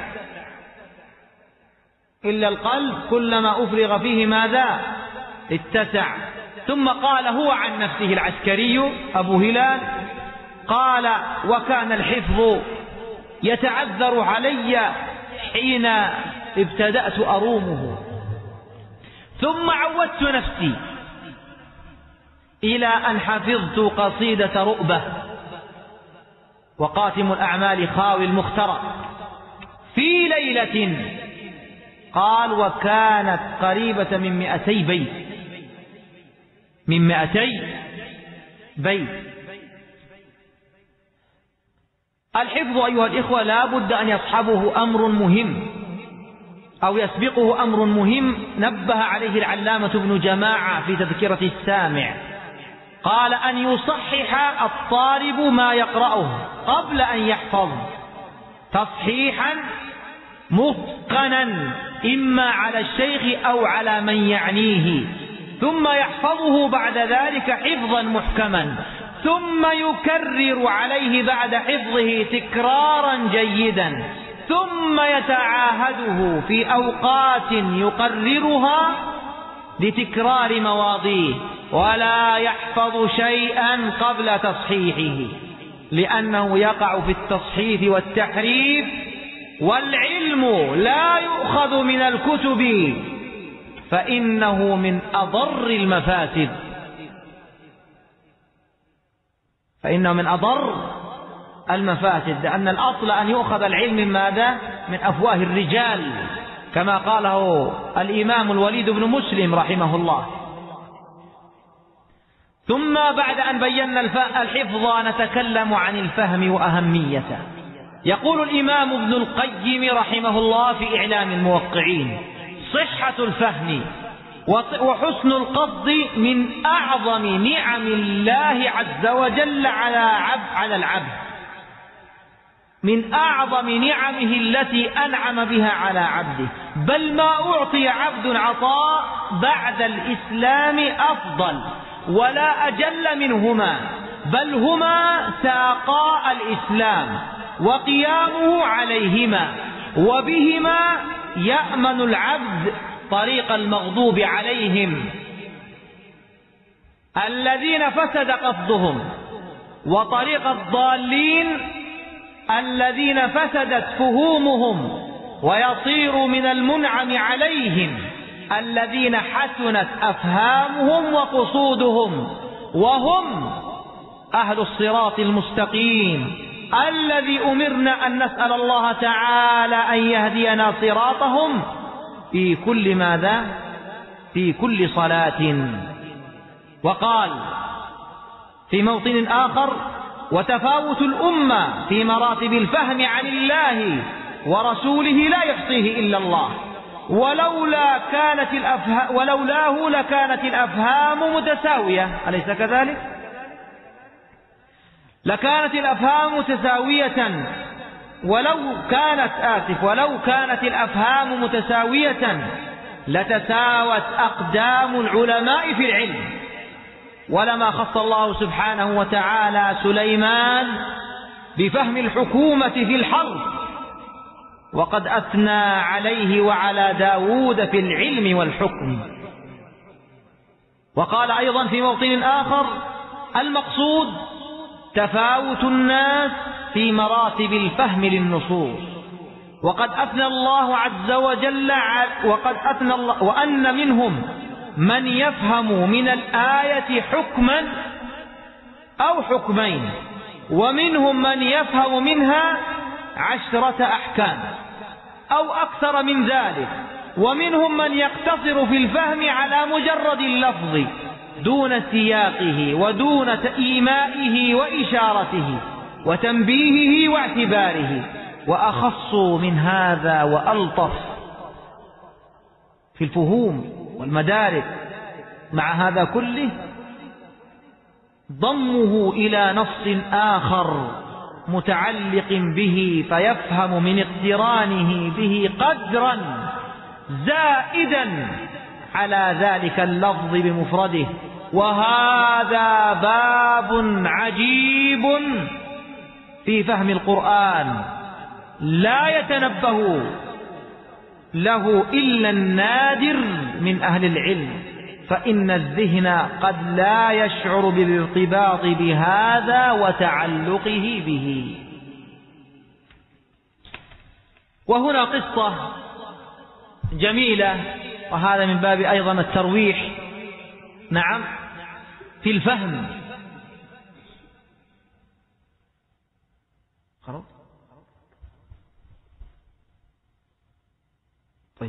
إلا القلب كلما أفرغ فيه ماذا؟ اتسع. ثم قال هو عن نفسه العسكري أبو هلال قال وكان الحفظ يتعذر علي حين ابتدأت أرومه، ثم عودت نفسي إلى أن حفظت قصيدة رؤبة وقاتم الأعمال خاوي المخترق في ليلة. قال وكانت قريبة من 200 بيت، من 200 بيت. الحفظ أيها الإخوة لا بد أن يصحبه أمر مهم أو يسبقه أمر مهم نبه عليه العلامة ابن جماعة في تذكرة السامع. قال أن يصحح الطالب ما يقرأه قبل أن يحفظ تصحيحا متقنا إما على الشيخ أو على من يعنيه، ثم يحفظه بعد ذلك حفظا محكما، ثم يكرر عليه بعد حفظه تكرارا جيدا، ثم يتعاهده في أوقات يقررها لتكرار مواضيه، ولا يحفظ شيئا قبل تصحيحه. لأنه يقع في التصحيف والتحريف، والعلم لا يؤخذ من الكتب فإنه من أضر المفاسد، لأن الأصل أن يؤخذ العلم من ماذا؟ من أفواه الرجال، كما قاله الإمام الوليد بن مسلم رحمه الله. ثم بعد أن بينا الحفظ نتكلم عن الفهم وأهميته. يقول الإمام ابن القيم رحمه الله في إعلام الموقعين: صحة الفهم وحسن القصد من أعظم نعم الله عز وجل على العبد، من أعظم نعمه التي أنعم بها على عبده، بل ما أعطي عبد عطاء بعد الإسلام أفضل ولا أجل منهما، بل هما ساقا الإسلام وقيامه عليهما، وبهما يأمن العبد طريق المغضوب عليهم الذين فسد قصدهم، وطريق الضالين الذين فسدت فهومهم، ويصير من المنعم عليهم الذين حسنت أفهامهم وقصودهم، وهم أهل الصراط المستقيم الذي أمرنا أن نسأل الله تعالى أن يهدينا صراطهم في كل ماذا؟ في كل صلاة. وقال في موطن آخر: وتفاوت الأمة في مراتب الفهم عن الله ورسوله لا يحصيه إلا الله، ولولاه لكانت الأفهام متساوية، أليس كذلك؟ لكانت الأفهام متساوية، ولو كانت الأفهام متساوية لتساوت أقدام العلماء في العلم، ولما خص الله سبحانه وتعالى سليمان بفهم الحكومة في الحرب، وقد أثنى عليه وعلى داود في العلم والحكم. وقال أيضا في موطن آخر: المقصود تفاوت الناس في مراتب الفهم للنصوص، وقد أثنى الله عز وجل وأن منهم من يفهم من الآية حكما أو حكمين، ومنهم من يفهم منها 10 أحكام أو أكثر من ذلك، ومنهم من يقتصر في الفهم على مجرد اللفظ دون سياقه ودون إيمائه وإشارته وتنبيهه واعتباره. وأخص من هذا وألطف في الفهوم والمدارك مع هذا كله ضمه إلى نص آخر متعلق به، فيفهم من اقترانه به قدرا زائدا على ذلك اللفظ بمفرده. وهذا باب عجيب في فهم القرآن لا يتنبه له إلا النادر من أهل العلم، فإن الذهن قد لا يشعر بالارتباط بهذا وتعلقه به. وهنا قصة جميلة، وهذا من باب أيضا الترويح نعم في الفهم. طيب،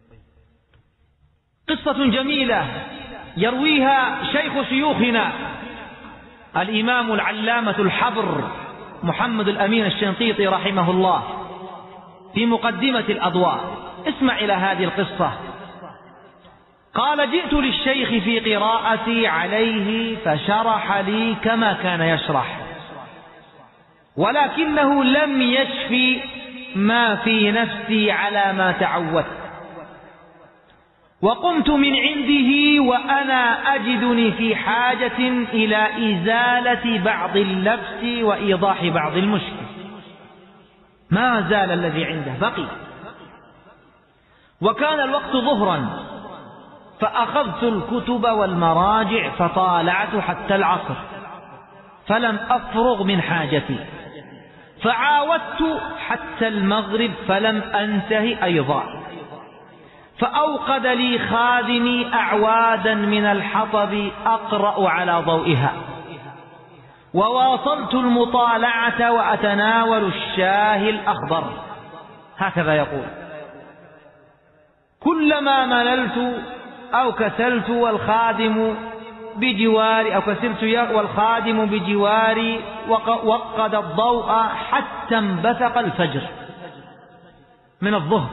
قصة جميلة يرويها شيخ شيوخنا الإمام العلامة الحبر محمد الأمين الشنقيطي رحمه الله في مقدمة الأضواء. اسمع إلى هذه القصة. قال: جئت للشيخ في قراءتي عليه فشرح لي كما كان يشرح، ولكنه لم يشفي ما في نفسي على ما تعودت، وقمت من عنده وأنا أجدني في حاجة إلى إزالة بعض اللبس وإيضاح بعض المشكل. ما زال الذي عنده بقي، وكان الوقت ظهرا، فأخذت الكتب والمراجع فطالعت حتى العصر، فلم أفرغ من حاجتي، فعاودت حتى المغرب فلم أنتهي أيضا، فأوقد لي خادمي أعوادا من الحطب أقرأ على ضوئها، وواصلت المطالعة وأتناول الشاي الأخضر. هكذا يقول: كلما مللت أو كسلت والخادم بجواري وقد الضوء حتى انبثق الفجر من الظهر،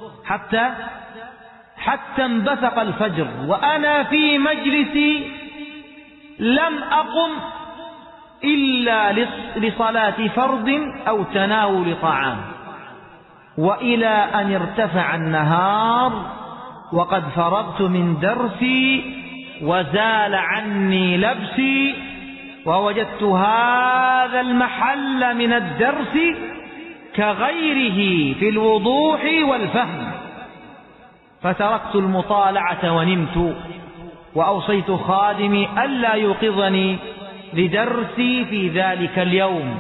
حتى انبثق الفجر وأنا في مجلسي لم أقم إلا لصلاة فرض أو تناول طعام، وإلى أن ارتفع النهار وقد فرغت من درسي وزال عني لبسي، ووجدت هذا المحل من الدرس كغيره في الوضوح والفهم، فتركت المطالعة ونمت، وأوصيت خادمي ألا يوقظني لدرسي في ذلك اليوم،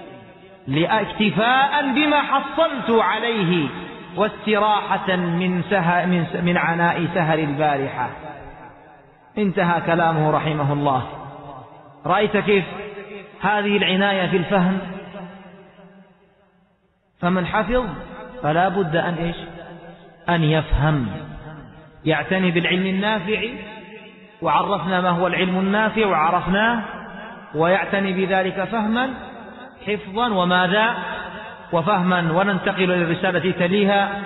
اكتفاء بما حصلت عليه واستراحة من عناء سهر البارحة. انتهى كلامه رحمه الله. رأيت كيف هذه العناية في الفهم؟ فمن حفظ فلا بد أن يفهم، يعتني بالعلم النافع، وعرفنا ما هو العلم النافع وعرفناه، ويعتني بذلك فهما حفظا وماذا وفهما. وننتقل للرسالة تليها.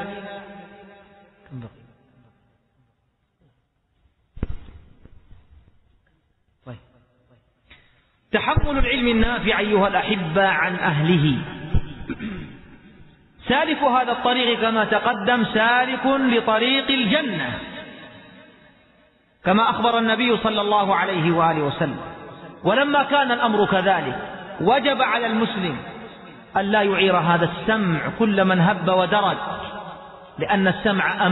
تحمل العلم النافع أيها الأحبة عن أهله. سالك هذا الطريق كما تقدم سالك لطريق الجنة، كما أخبر النبي صلى الله عليه وآله وسلم. ولما كان الأمر كذلك وجب على المسلم أن لا يعير هذا السمع كل من هب ودرج، لأن السمع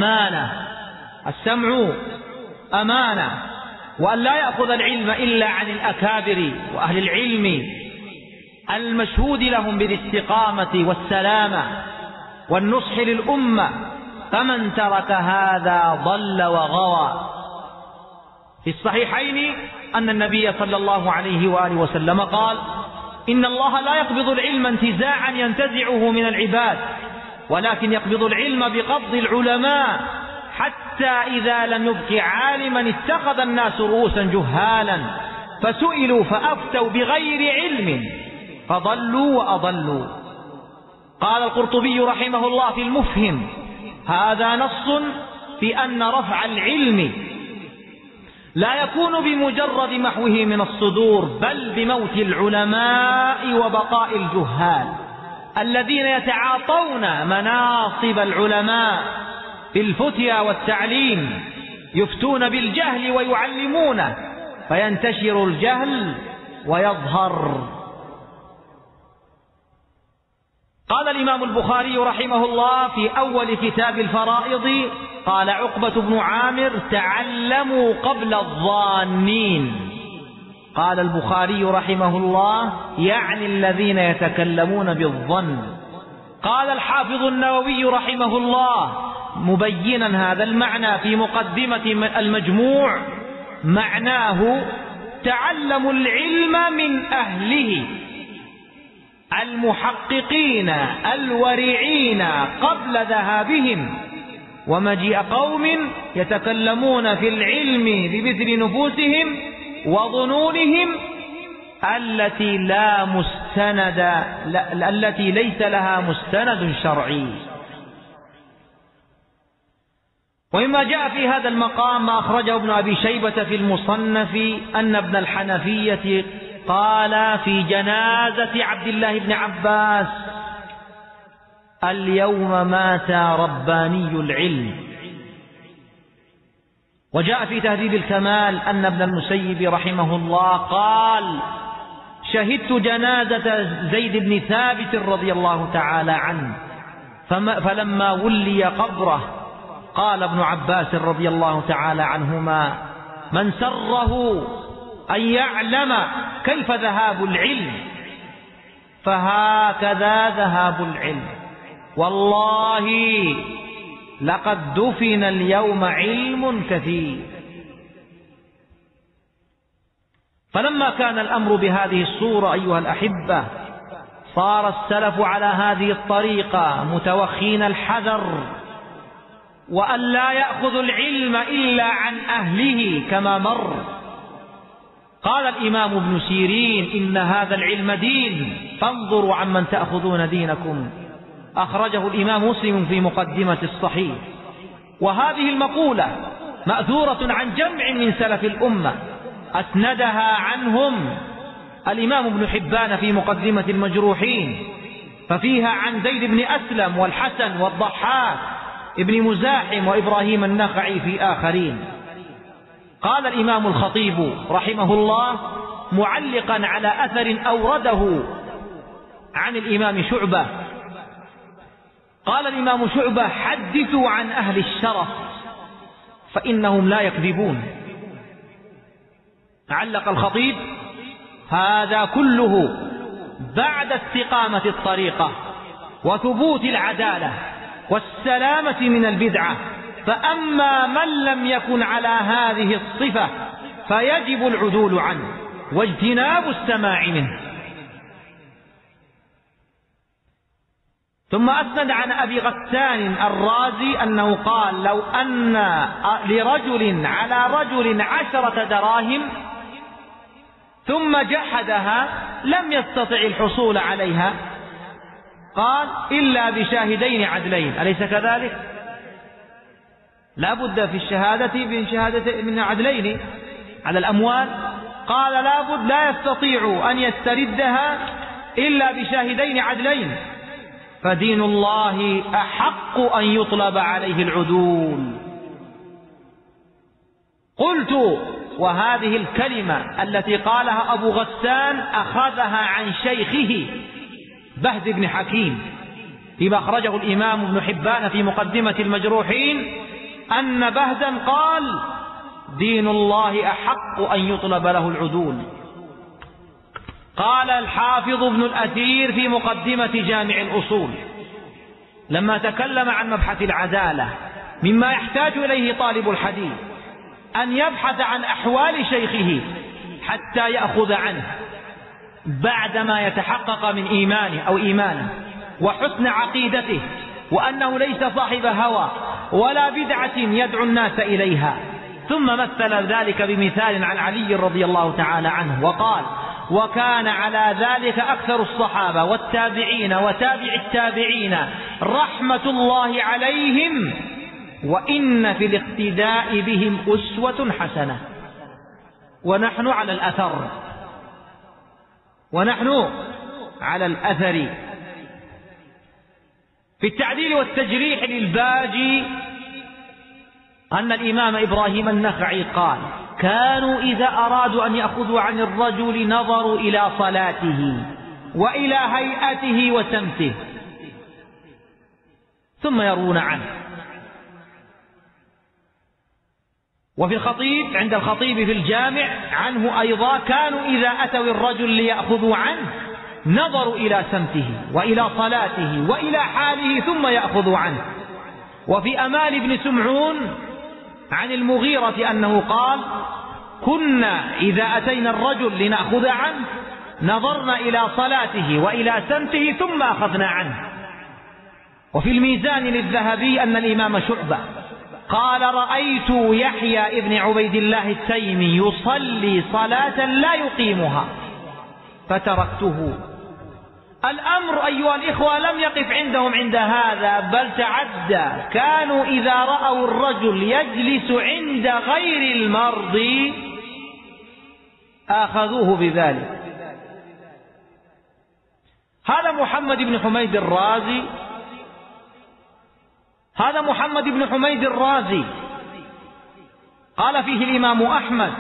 أمانة، وأن لا يأخذ العلم إلا عن الأكابر وأهل العلم المشهود لهم بالاستقامة والسلامة والنصح للأمة، فمن ترك هذا ضل وغوى. في الصحيحين أن النبي صلى الله عليه وآله وسلم قال: إن الله لا يقبض العلم انتزاعا ينتزعه من العباد، ولكن يقبض العلم بقبض العلماء، حتى إذا لم يبق عالما اتخذ الناس رؤوسا جهالا فسئلوا فأفتوا بغير علم فضلوا وأضلوا. قال القرطبي رحمه الله في المفهم: هذا نص في أن رفع العلم لا يكون بمجرد محوه من الصدور، بل بموت العلماء وبقاء الجهال الذين يتعاطون مناصب العلماء في الفتيا والتعليم، يفتون بالجهل ويعلمونه، فينتشر الجهل ويظهر. قال الإمام البخاري رحمه الله في أول كتاب الفرائض: قال عقبة بن عامر: تعلموا قبل الظانين. قال البخاري رحمه الله: يعني الذين يتكلمون بالظن. قال الحافظ النووي رحمه الله مبينا هذا المعنى في مقدمة المجموع: معناه تعلموا العلم من أهله المحققين الورعين قبل ذهابهم، ومجيء قوم يتكلمون في العلم بمثل نفوسهم وظنونهم التي ليس لها مستند شرعي. ومما جاء في هذا المقام ما أخرجه ابن أبي شيبة في المصنف أن ابن الحنفية قال في جنازة عبد الله بن عباس: اليوم مات رباني العلم. وجاء في تهذيب الكمال أن ابن المسيب رحمه الله قال: شهدت جنازة زيد بن ثابت رضي الله تعالى عنه، فلما ولي قبره قال ابن عباس رضي الله تعالى عنهما: من سره أن يعلم كيف ذهاب العلم، فهكذا ذهاب العلم. والله لقد دفن اليوم علم كثير. فلما كان الأمر بهذه الصورة أيها الأحبة، صار السلف على هذه الطريقة متوخين الحذر، وأن لا يأخذ العلم إلا عن أهله كما مر. قال الإمام ابن سيرين: إن هذا العلم دين، فانظروا عمن تأخذون دينكم. أخرجه الإمام مسلم في مقدمة الصحيح. وهذه المقولة مأثورة عن جمع من سلف الأمة، أسندها عنهم الإمام ابن حبان في مقدمة المجروحين، ففيها عن زيد بن أسلم والحسن والضحاك ابن مزاحم وإبراهيم النخعي في آخرين. قال الإمام الخطيب رحمه الله معلقا على أثر أورده عن الإمام شعبة، قال الإمام شعبة: حدثوا عن أهل الشرف فإنهم لا يكذبون. علق الخطيب: هذا كله بعد استقامة الطريقة وثبوت العدالة والسلامة من البدعة، فأما من لم يكن على هذه الصفة فيجب العدول عنه واجتناب السماع منه. ثم أسند عن أبي غسان الرازي أنه قال: لو أن لرجل على رجل 10 دراهم ثم جحدها لم يستطع الحصول عليها، قال: إلا بشاهدين عدلين. أليس كذلك؟ لا بد في الشهادة من عدلين على الأموال. قال: لا بد، لا يستطيع أن يستردها إلا بشاهدين عدلين، فدين الله أحق أن يطلب عليه العدول. قلت: وهذه الكلمة التي قالها أبو غسان أخذها عن شيخه بهز بن حكيم فيما أخرجه الإمام ابن حبان في مقدمة المجروحين، أن بهزا قال: دين الله أحق أن يطلب له العدول. قال الحافظ ابن الأثير في مقدمة جامع الأصول لما تكلم عن مبحث العدالة: مما يحتاج إليه طالب الحديث أن يبحث عن أحوال شيخه حتى يأخذ عنه بعدما يتحقق من إيمانه وحسن عقيدته، وأنه ليس صاحب هوى ولا بدعة يدعو الناس إليها. ثم مثل ذلك بمثال عن علي رضي الله تعالى عنه وقال: وكان على ذلك أكثر الصحابة والتابعين وتابع التابعين رحمة الله عليهم، وإن في الاقتداء بهم أسوة حسنة. ونحن على الأثر. في التعديل والتجريح للباجي أن الإمام إبراهيم النخعي قال: كانوا إذا أرادوا أن يأخذوا عن الرجل نظروا إلى صلاته وإلى هيئته وسمته ثم يروون عنه. وفي الخطيب عند الخطيب في الجامع عنه أيضا: كانوا إذا أتوا الرجل ليأخذوا عنه نظروا إلى سمته وإلى صلاته وإلى حاله ثم يأخذوا عنه. وفي أمال بن سمعون عن المغيرة أنه قال: كنا إذا أتينا الرجل لنأخذ عنه نظرنا إلى صلاته وإلى سمته ثم أخذنا عنه. وفي الميزان للذهبي أن الإمام شعبة قال: رأيت يحيى ابن عبيد الله التيمي يصلي صلاة لا يقيمها فتركته. الأمر أيها الإخوة لم يقف عندهم عند هذا، بل تعدى. كانوا إذا رأوا الرجل يجلس عند غير المرضي أخذوه بذلك. هذا محمد بن حميد الرازي قال فيه الإمام أحمد: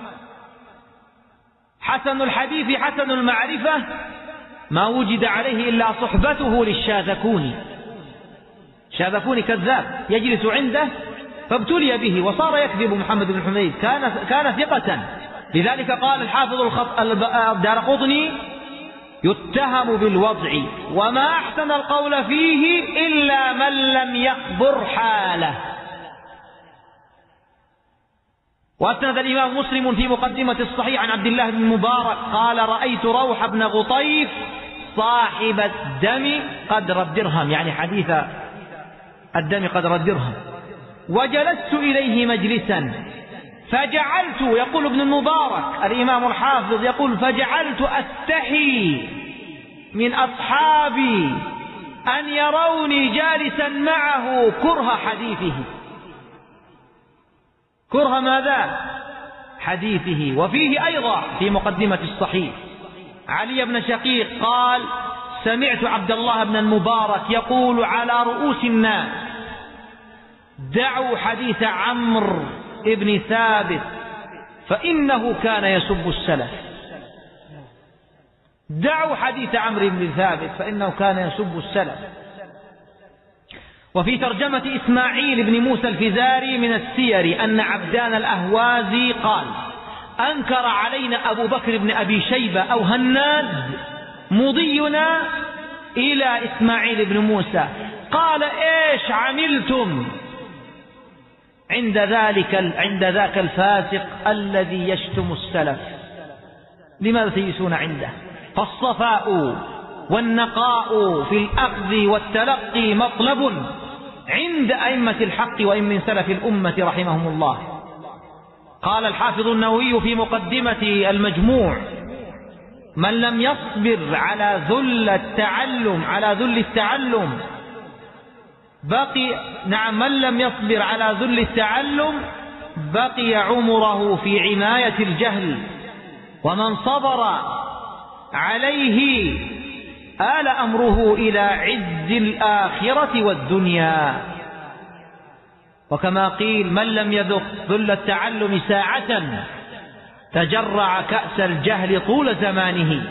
حسن الحديث حسن المعرفة ما وجد عليه إلا صحبته للشاذكوني. شاذكوني كذاب يجلس عنده فابتلي به وصار يكذب. محمد بن حميد كان ثقة لذلك قال الحافظ الدارقطني يتهم بالوضع وما أحسن القول فيه إلا من لم يخبر حاله. وأسند الإمام مسلم في مقدمة الصحيح عن عبد الله بن المبارك قال رأيت روح بن غطيف صاحب الدم قدر الدرهم، يعني حديث الدم قدر الدرهم، وجلست إليه مجلسا فجعلت، يقول ابن المبارك الإمام الحافظ يقول فجعلت أستحي من أصحابي أن يروني جالسا معه كره حديثه. كره ماذا؟ حديثه. وفيه أيضا في مقدمة الصحيح علي بن شقيق قال سمعت عبد الله بن المبارك يقول على رؤوس الناس دعوا حديث عمرو ابن ثابت فإنه كان يسب السلف. دعوا حديث عمرو بن ثابت فإنه كان يسب السلف. وفي ترجمة إسماعيل بن موسى الفزاري من السير أن عبدان الأهوازي قال أنكر علينا أبو بكر بن أبي شيبة أو هناد مضينا إلى إسماعيل بن موسى قال إيش عملتم عند ذاك الفاسق الذي يشتم السلف؟ لماذا تجلسون عنده؟ فالصفاء والنقاء في الأخذ والتلقي مطلب عند أئمة الحق وإن من سلف الأمة رحمهم الله. قال الحافظ النووي في مقدمة المجموع من لم يصبر على ذل التعلم من لم يصبر على ذل التعلم بقي عمره في عناية الجهل، ومن صبر عليه آل أمره إلى عز الآخرة والدنيا. وكما قيل من لم يذق ذل التعلم ساعة تجرع كأس الجهل طول زمانه.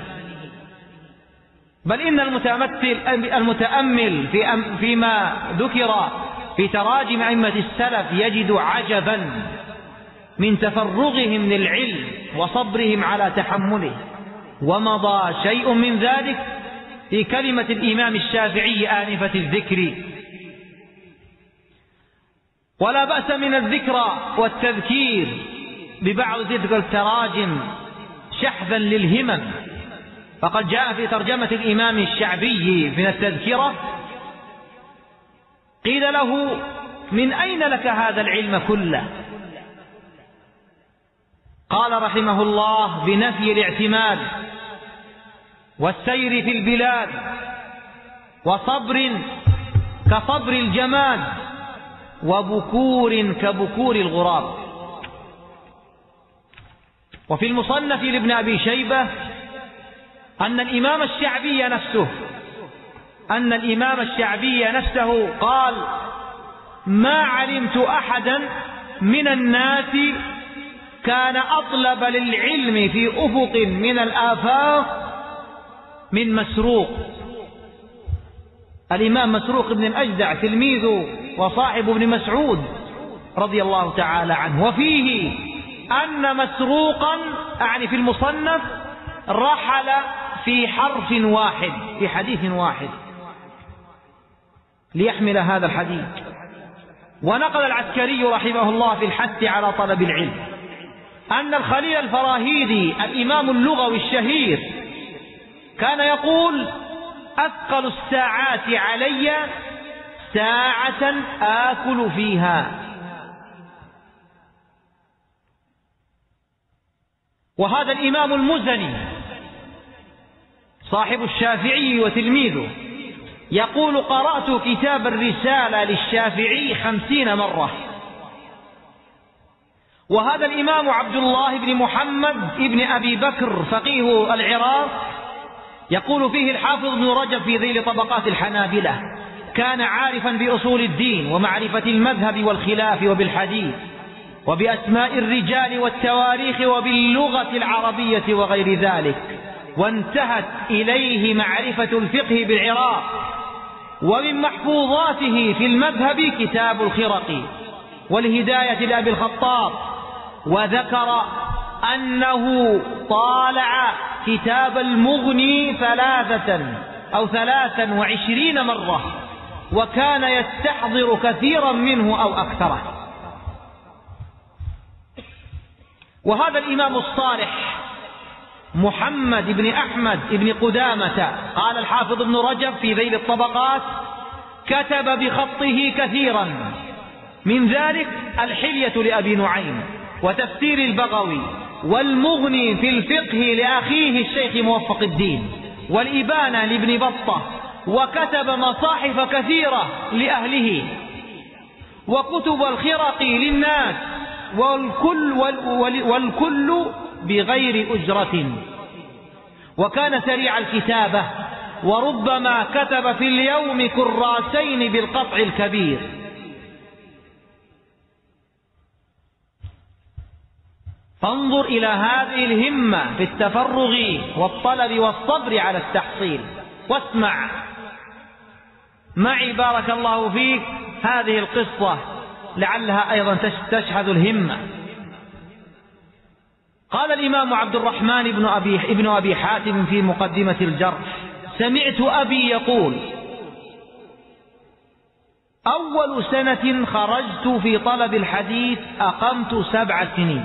بل إن المتأمل فيما ذكر في تراجم أئمة السلف يجد عجبا من تفرغهم للعلم وصبرهم على تحمله. ومضى شيء من ذلك في كلمة الإمام الشافعي آنفة الذكر. ولا بأس من الذكرى والتذكير ببعض تلك التراجم شحذا للهمم، فقد جاء في ترجمة الإمام الشعبي من التذكرة قيل له من أين لك هذا العلم كله؟ قال رحمه الله بنفي الاعتماد والسير في البلاد وصبر كصبر الجماد وبكور كبكور الغراب. وفي المصنف لابن أبي شيبة أن الإمام الشعبي نفسه قال ما علمت أحدا من الناس كان أطلب للعلم في أفق من الآفاق من مسروق. الإمام مسروق بن الأجدع تلميذ وصاحب ابن مسعود رضي الله تعالى عنه. وفيه أن مسروقا يعني في المصنف رحل في حرف واحد في حديث واحد ليحمل هذا الحديث. ونقل العسكري رحمه الله في الحث على طلب العلم أن الخليل الفراهيدي الإمام اللغوي الشهير كان يقول أثقل الساعات علي ساعة آكل فيها. وهذا الإمام المزني صاحب الشافعي وتلميذه يقول قرأت كتاب الرسالة للشافعي 50 مرة. وهذا الإمام عبد الله بن محمد ابن أبي بكر فقيه العراق يقول فيه الحافظ ابن رجب في ذيل طبقات الحنابلة كان عارفا بأصول الدين ومعرفة المذهب والخلاف وبالحديث وبأسماء الرجال والتواريخ وباللغة العربية وغير ذلك، وانتهت إليه معرفة الفقه بالعراق. ومن محفوظاته في المذهب كتاب الخرقي والهداية لأبي الخطاب. وذكر أنه طالع كتاب المغني 23 مرة، وكان يستحضر كثيرا منه أو أكثره. وهذا الإمام الصالح محمد بن أحمد بن قدامة، قال الحافظ ابن رجب في ذيل الطبقات: كتب بخطه كثيرا، من ذلك الحلية لأبي نعيم، وتفسير البغوي، والمغني في الفقه لأخيه الشيخ موفق الدين، والإبانة لابن بطة، وكتب مصاحف كثيرة لأهله، وكتب الخرق للناس، والكل بغير أجرة. وكان سريع الكتابة، وربما كتب في اليوم كراسين بالقطع الكبير. فانظر إلى هذه الهمة في التفرغ والطلب والصبر على التحصيل. واسمع معي بارك الله فيك هذه القصة لعلها أيضا تشحذ الهمة. قال الإمام عبد الرحمن ابن أبي حاتم في مقدمة الجرح: سمعت أبي يقول: أول سنة خرجت في طلب الحديث أقمت 7 سنين،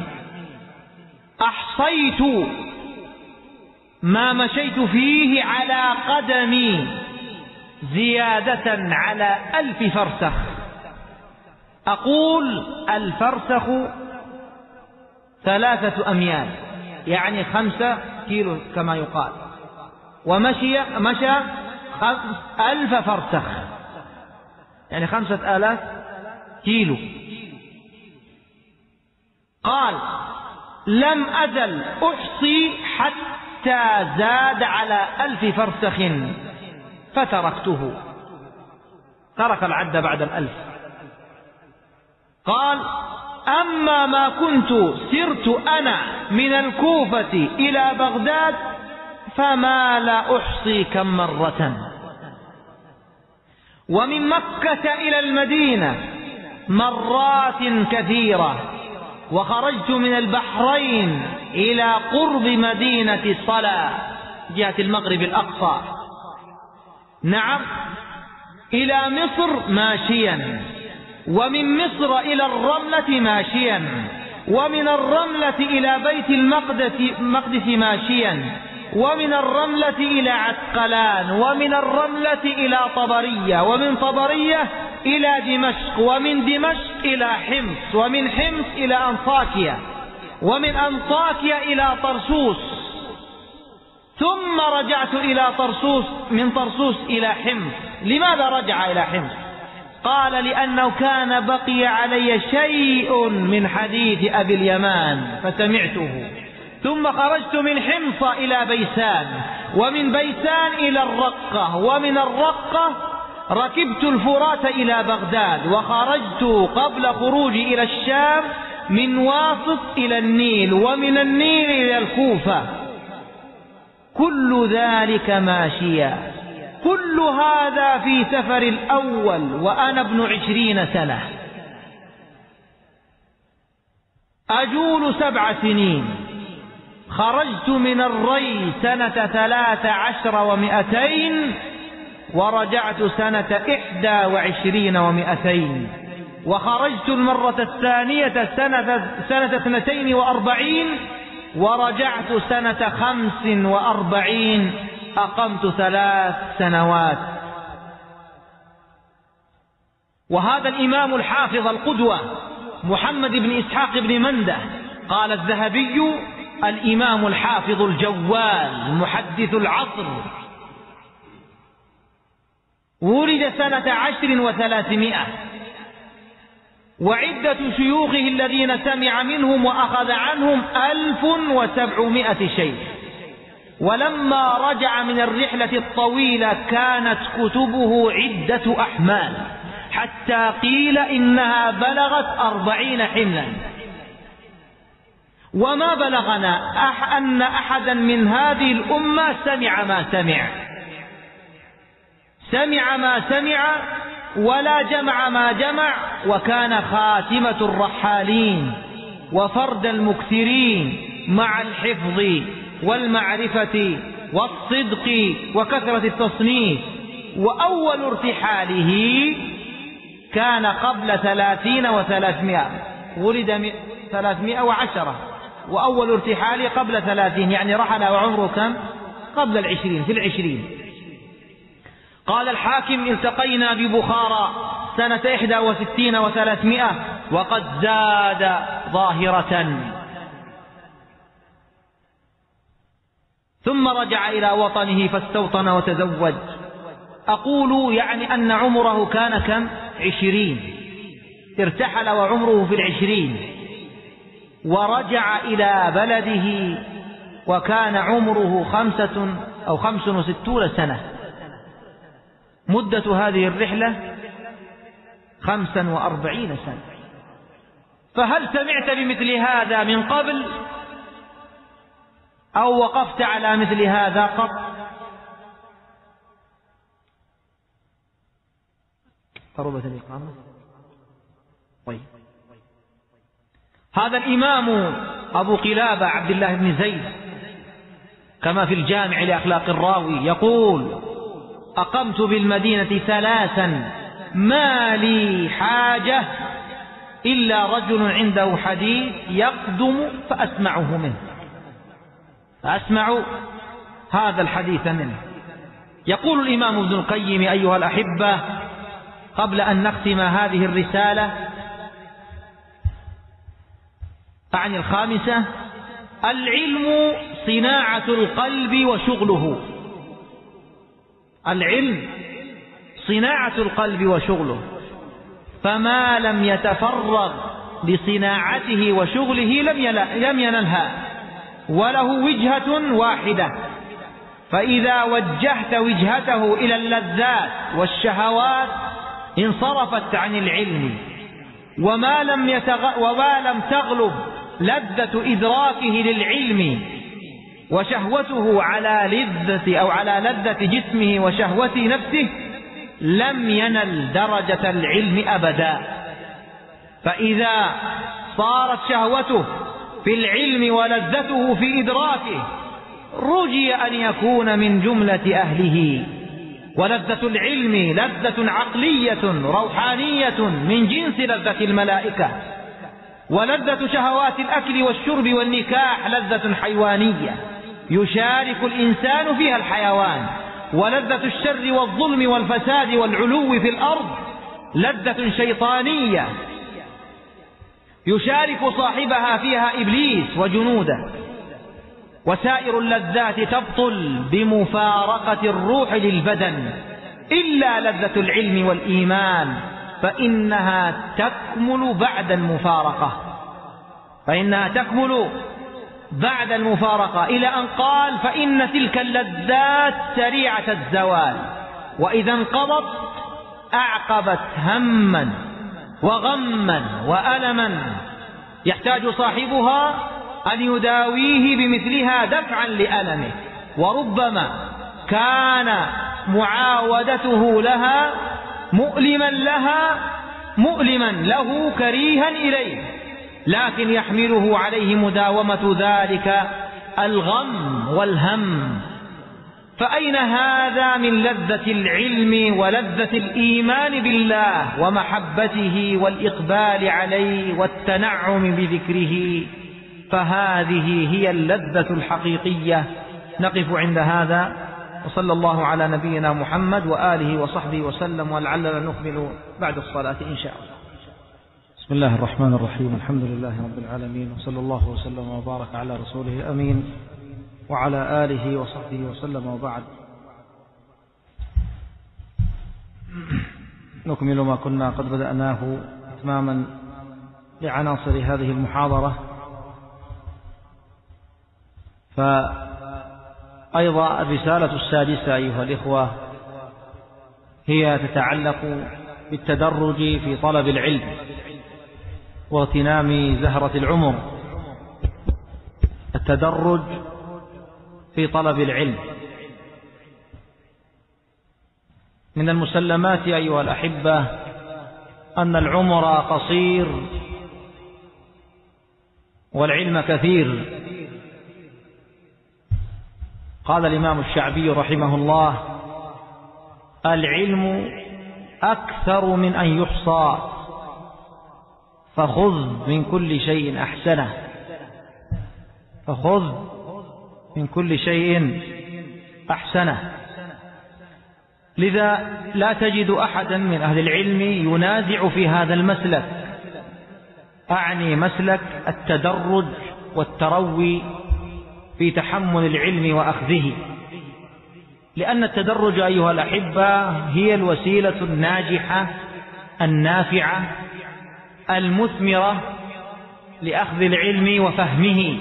أحصيت ما مشيت فيه على قدمي زيادة على 1000 فرسخ. أقول الفرسخ 3 أميال، يعني 5 كيلو كما يقال، ومشى 1000 فرسخ، يعني 5000 كيلو. قال: لم أزل أحصي حتى زاد على 1000 فرسخ فتركته، ترك العد بعد 1000. قال: أما ما كنت سرت أنا من الكوفة إلى بغداد فما لا أحصي كم مرة، ومن مكة إلى المدينة مرات كثيرة، وخرجت من البحرين إلى قرب مدينة صلى جهة المغرب الأقصى، نعم، إلى مصر ماشيا، ومن مصر إلى الرملة ماشيا، ومن الرملة إلى بيت المقدس ماشيا، ومن الرملة إلى عسقلان، ومن الرملة إلى طبرية، ومن طبرية إلى دمشق، ومن دمشق إلى حمص، ومن حمص إلى أنطاكيا، ومن أنطاكيا إلى طرسوس، ثم رجعت إلى طرسوس، من طرسوس إلى حمص. لماذا رجع إلى حمص؟ قال: لأنه كان بقي علي شيء من حديث أبي اليمان فسمعته. ثم خرجت من حمص إلى بيسان، ومن بيسان إلى الرقة، ومن الرقة ركبت الفرات إلى بغداد، وخرجت قبل خروجي إلى الشام من واسط إلى النيل، ومن النيل إلى الكوفة، كل ذلك ماشيا. كل هذا في سفر الأول وأنا ابن 20 سنة. أجول 7 سنين. خرجت من الري سنة 13 و200، ورجعت سنة 21 و200، وخرجت المرة الثانية سنة 42، ورجعت سنة 45، أقمت 3 سنوات. وهذا الإمام الحافظ القدوة محمد بن إسحاق بن منده، قال الذهبي: الإمام الحافظ الجوال محدث العصر، ولد سنة 10 و300، وعدة شيوخه الذين سمع منهم وأخذ عنهم 1700 شيخ. ولما رجع من الرحلة الطويلة كانت كتبه عدة أحمال، حتى قيل إنها بلغت 40 حملا. وما بلغنا أن أحدا من هذه الأمة سمع ما سمع ولا جمع ما جمع، وكان خاتمة الرحالين وفرد المكثرين، مع الحفظ والمعرفة والصدق وكثرة التصنيف. وأول ارتحاله كان قبل 30 و300، ولد 310، وأول ارتحاله قبل 30، يعني رحل وعمره كم؟ قبل 20، في 20. قال الحاكم: التقينا ببخارى سنة 61 و300 وقد زاد ظاهرة. ثم رجع إلى وطنه فاستوطن وتزوج. أقول يعني أن عمره كان كم؟ 20. ارتحل وعمره في 20، ورجع إلى بلده وكان عمره 65 سنة. مدة هذه الرحلة 45 سنة. فهل سمعت بمثل هذا من قبل أو وقفت على مثل هذا قط؟ قربت الإقامة. طيب، هذا الإمام أبو قلابة عبد الله بن زيد كما في الجامع لأخلاق الراوي يقول: أقمت بالمدينة 3 ما لي حاجة إلا رجل عنده حديث يقدم فأسمعه منه، فأسمع هذا الحديث منه. يقول الإمام ابن القيم: أيها الأحبة، قبل أن نختم هذه الرسالة عن الخامسة: العلم صناعة القلب وشغله. العلم صناعة القلب وشغله، فما لم يتفرغ لصناعته وشغله لم ينلها، وله وجهة واحدة. فإذا وجهت وجهته إلى اللذات والشهوات انصرفت عن العلم، وما لم تغلب لذة إدراكه للعلم وشهوته على لذة جسمه وشهوة نفسه لم ينل درجة العلم أبدا. فإذا صارت شهوته في العلم ولذته في إدراكه رجي أن يكون من جملة أهله. ولذة العلم لذة عقلية روحانية من جنس لذة الملائكة، ولذة شهوات الأكل والشرب والنكاح لذة حيوانية يشارك الإنسان فيها الحيوان، ولذة الشر والظلم والفساد والعلو في الأرض لذة شيطانية يشارك صاحبها فيها إبليس وجنوده. وسائر اللذات تبطل بمفارقة الروح للبدن إلا لذة العلم والإيمان، فإنها تكمل بعد المفارقة إلى أن قال: فإن تلك اللذات سريعة الزوال، وإذا انقضت أعقبت هما وغما وألما يحتاج صاحبها أن يداويه بمثلها دفعا لألمه، وربما كان معاودته لها مؤلما له كريها إليه، لكن يحمله عليه مداومة ذلك الغم والهم. فأين هذا من لذة العلم ولذة الإيمان بالله ومحبته والإقبال عليه والتنعم بذكره؟ فهذه هي اللذة الحقيقية. نقف عند هذا، وصلى الله على نبينا محمد وآله وصحبه وسلم، ولعلنا نكمل بعد الصلاة إن شاء الله. بسم الله الرحمن الرحيم. الحمد لله رب العالمين، وصلى الله وسلم وبارك على رسوله الأمين وعلى آله وصحبه وسلم، وبعد. نكمل ما كنا قد بدأناه إتماما لعناصر هذه المحاضرة. فأيضا الرسالة السادسة أيها الإخوة هي تتعلق بالتدرج في طلب العلم واغتنام زهرة العمر. التدرج في طلب العلم. من المسلمات أيها الأحبة أن العمر قصير والعلم كثير، قال الإمام الشعبي رحمه الله: العلم أكثر من أن يحصى، فخذ من كل شيء أحسنه. فخذ من كل شيء أحسنه. لذا لا تجد أحدا من أهل العلم ينازع في هذا المسلك، أعني مسلك التدرج والتروي في تحمل العلم وأخذه، لأن التدرج أيها الأحبة هي الوسيلة الناجحة النافعة المثمرة لأخذ العلم وفهمه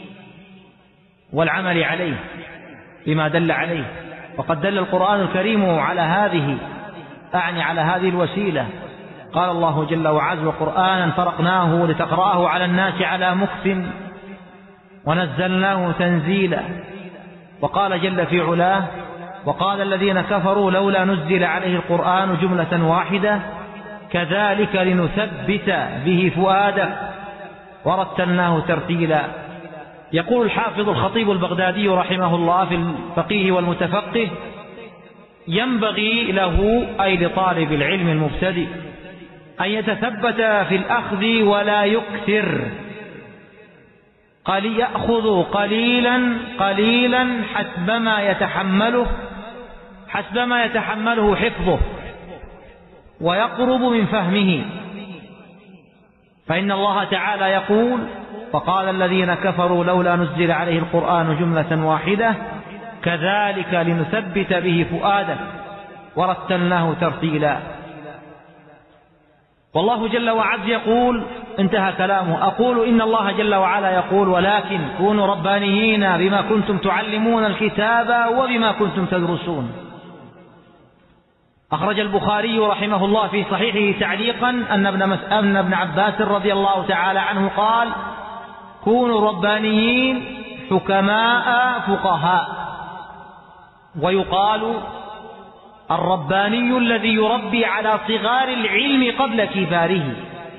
والعمل عليه بما دل عليه. وقد دل القرآن الكريم على هذه، أعني على هذه الوسيلة. قال الله جل وعز: وقرآنا فرقناه لتقرأه على الناس على مكث ونزلناه تنزيلا. وقال جل في علاه: وقال الذين كفروا لولا نزل عليه القرآن جملة واحدة كذلك لنثبت به فؤادك ورتلناه ترتيلا. يقول الحافظ الخطيب البغدادي رحمه الله في الفقيه والمتفقه: ينبغي له، أي لطالب العلم المبتدئ، أن يتثبت في الأخذ ولا يكثر، يأخذ قليلا قليلا حسبما يتحمله حفظه ويقرب من فهمه. فإن الله تعالى يقول: فقال الذين كفروا لولا نزل عليه القرآن جملة واحدة كذلك لنثبت به فؤادك ورتلناه ترتيلا. والله جل وعز يقول، انتهى كلامه: أقول إن الله جل وعلا يقول: ولكن كونوا ربانيين بما كنتم تعلمون الكتاب وبما كنتم تدرسون. أخرج البخاري رحمه الله في صحيحه تعليقا أن ابن عباس رضي الله تعالى عنه قال: كونوا ربانيين حكماء فقهاء. ويقال: الرباني الذي يربي على صغار العلم قبل كباره.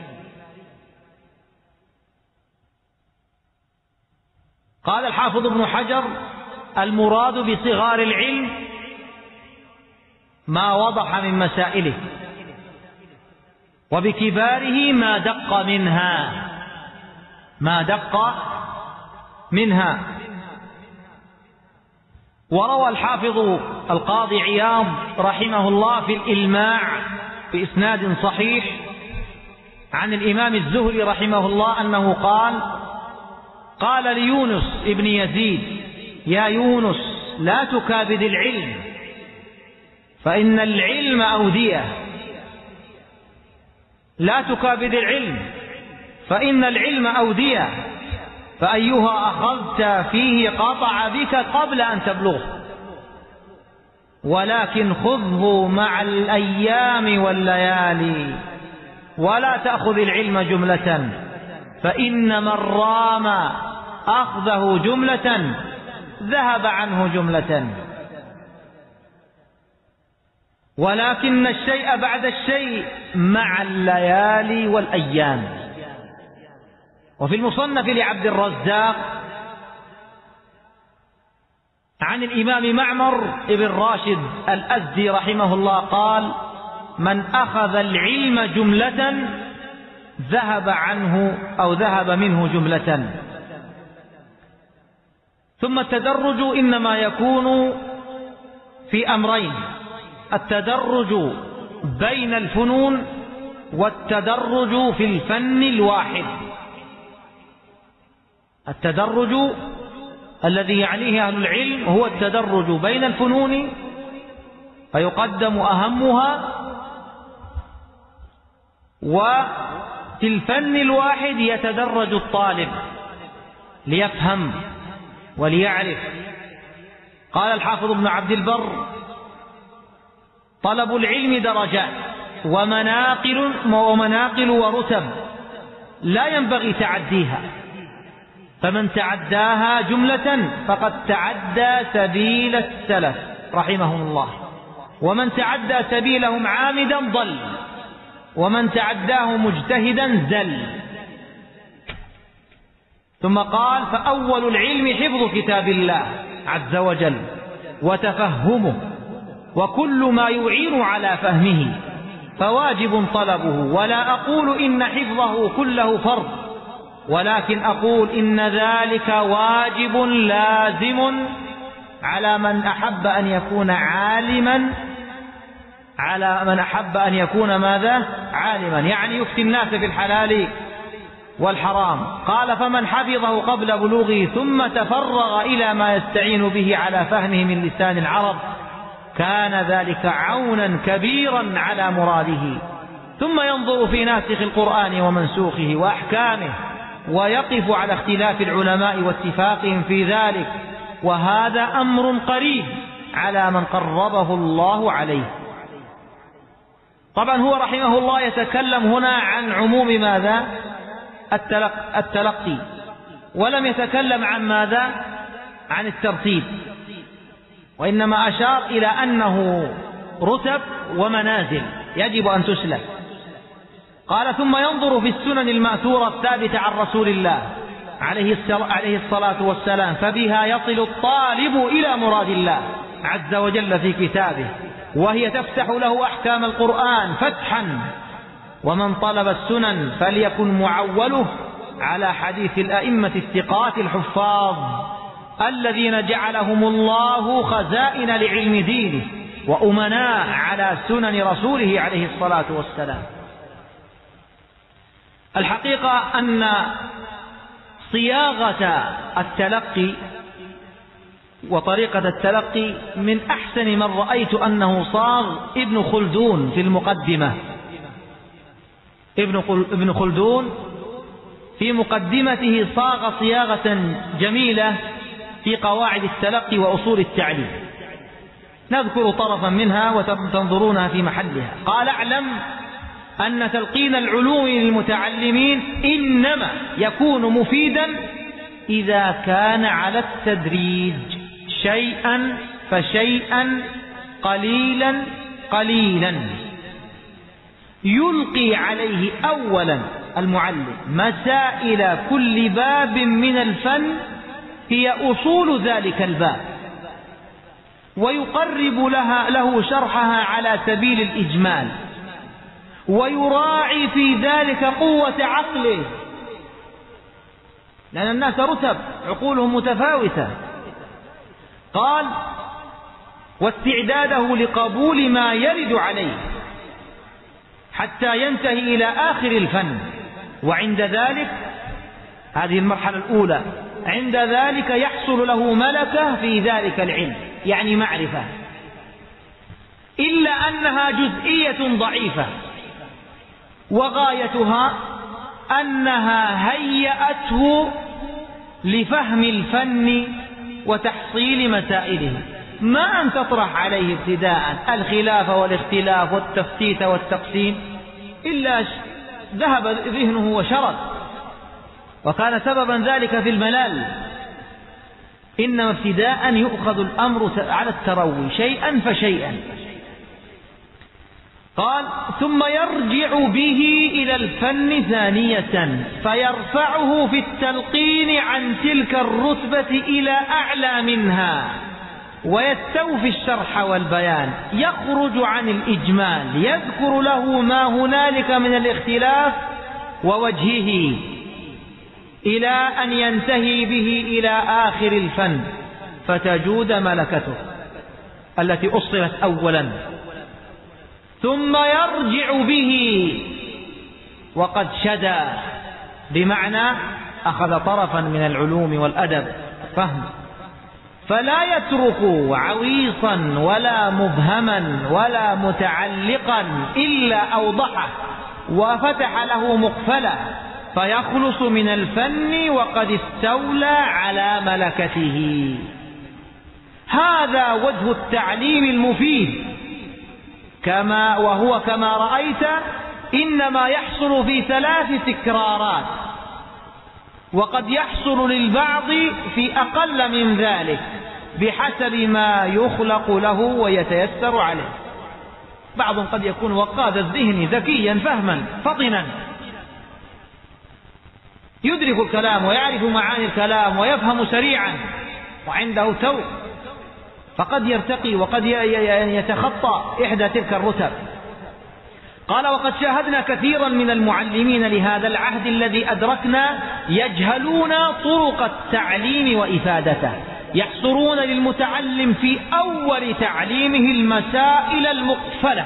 قال الحافظ ابن حجر: المراد بصغار العلم ما وضح من مسائله، وبكباره ما دق منها. وروى الحافظ القاضي عياض رحمه الله في الإلماع بإسناد صحيح عن الإمام الزهري رحمه الله أنه قال ليونس ابن يزيد: يا يونس لا تكابد العلم فإن العلم أودية. لا تكابد العلم فإن العلم أودية، فأيها أخذت فيه قطع بك قبل أن تبلغه، ولكن خذه مع الأيام والليالي، ولا تأخذ العلم جملة، فإن من رام أخذه جملة ذهب عنه جملة، ولكن الشيء بعد الشيء مع الليالي والأيام. وفي المصنف لعبد الرزاق عن الإمام معمر ابن راشد الأزدي رحمه الله قال: من أخذ العلم جملة ذهب عنه أو ذهب منه جملة. ثم التدرج إنما يكون في أمرين: التدرج بين الفنون والتدرج في الفن الواحد. التدرج الذي يعنيه أهل العلم هو التدرج بين الفنون، فيقدم أهمها، وفي الفن الواحد يتدرج الطالب ليفهم وليعرف. قال الحافظ ابن عبد البر: طلب العلم درجات ومناقل ورتب لا ينبغي تعديها، فمن تعداها جملة فقد تعدى سبيل السلف رحمهم الله، ومن تعدى سبيلهم عامدا ضل، ومن تعداه مجتهدا زل. ثم قال: فأول العلم حفظ كتاب الله عز وجل وتفهمه وكل ما يعين على فهمه فواجب طلبه. ولا أقول إن حفظه كله فرض، ولكن أقول إن ذلك واجب لازم على من أحب أن يكون عالما، على من أحب أن يكون ماذا؟ عالما، يعني يفتي الناس بالحلال والحرام. قال فمن حفظه قبل بلوغه ثم تفرغ إلى ما يستعين به على فهمه من لسان العرب كان ذلك عونا كبيرا على مراده. ثم ينظر في ناسخ القرآن ومنسوخه وأحكامه ويقف على اختلاف العلماء واتفاقهم في ذلك، وهذا أمر قريب على من قربه الله عليه. طبعا هو رحمه الله يتكلم هنا عن عموم ماذا؟ التلقي، ولم يتكلم عن ماذا؟ عن الترتيب، وإنما أشار إلى أنه رتب ومنازل يجب أن تسلك. قال ثم ينظر في السنن المأثورة الثابتة عن رسول الله عليه الصلاة والسلام، فبها يصل الطالب إلى مراد الله عز وجل في كتابه، وهي تفتح له أحكام القرآن فتحا. ومن طلب السنن فليكن معوله على حديث الأئمة الثقات الحفاظ الذين جعلهم الله خزائن لعلم دينه وأمناء على سنن رسوله عليه الصلاة والسلام. الحقيقة أن صياغة التلقي وطريقة التلقي من أحسن من رأيت أنه صاغ ابن خلدون في المقدمة. ابن خلدون في مقدمته صاغ صياغة جميلة في قواعد التلقي وأصول التعليم، نذكر طرفا منها وتنظرونها في محلها. قال اعلم أن تلقين العلوم للمتعلمين إنما يكون مفيدا إذا كان على التدريج، شيئا فشيئا قليلا قليلا، يلقي عليه أولا المعلم مسائل كل باب من الفن هي أصول ذلك الباب، ويقرب له شرحها على سبيل الإجمال، ويراعي في ذلك قوة عقله، لأن الناس رتب عقولهم متفاوتة. قال واستعداده لقبول ما يرد عليه حتى ينتهي إلى آخر الفن، وعند ذلك هذه المرحلة الأولى، عند ذلك يحصل له ملكة في ذلك العلم، يعني معرفة، إلا أنها جزئية ضعيفة، وغايتها أنها هيأته لفهم الفن وتحصيل مسائله، ما أن تطرح عليه ابتداء الخلاف والاختلاف والتفتيت والتقسيم، إلا ذهب ذهنه وشرد، وكان سببا ذلك في الملال. إنما ابتداء يؤخذ الأمر على التروي شيئا فشيئا. قال ثم يرجع به إلى الفن ثانية فيرفعه في التلقين عن تلك الرتبة إلى أعلى منها، ويستوفي الشرح والبيان، يخرج عن الإجمال، يذكر له ما هنالك من الاختلاف ووجهه، إلى أن ينتهي به إلى آخر الفن فتجود ملكته التي أصلت أولا. ثم يرجع به وقد شدا، بمعنى أخذ طرفا من العلوم والأدب فهم، فلا يترك عويصا ولا مبهما ولا متعلقا إلا أوضحه وفتح له مقفلا، فيخلص من الفن وقد استولى على ملكته. هذا وجه التعليم المفيد، وهو كما رأيت إنما يحصل في 3 تكرارات، وقد يحصل للبعض في أقل من ذلك بحسب ما يخلق له ويتيسر عليه. بعض قد يكون وقاد الذهن ذكيا فهما فطنا، يدرك الكلام ويعرف معاني الكلام ويفهم سريعا، وعنده توق، فقد يرتقي وقد يتخطى إحدى تلك الرتب. قال: وقد شاهدنا كثيرا من المعلمين لهذا العهد الذي أدركنا يجهلون طرق التعليم وإفادته، يحصرون للمتعلم في أول تعليمه المسائل المقفلة،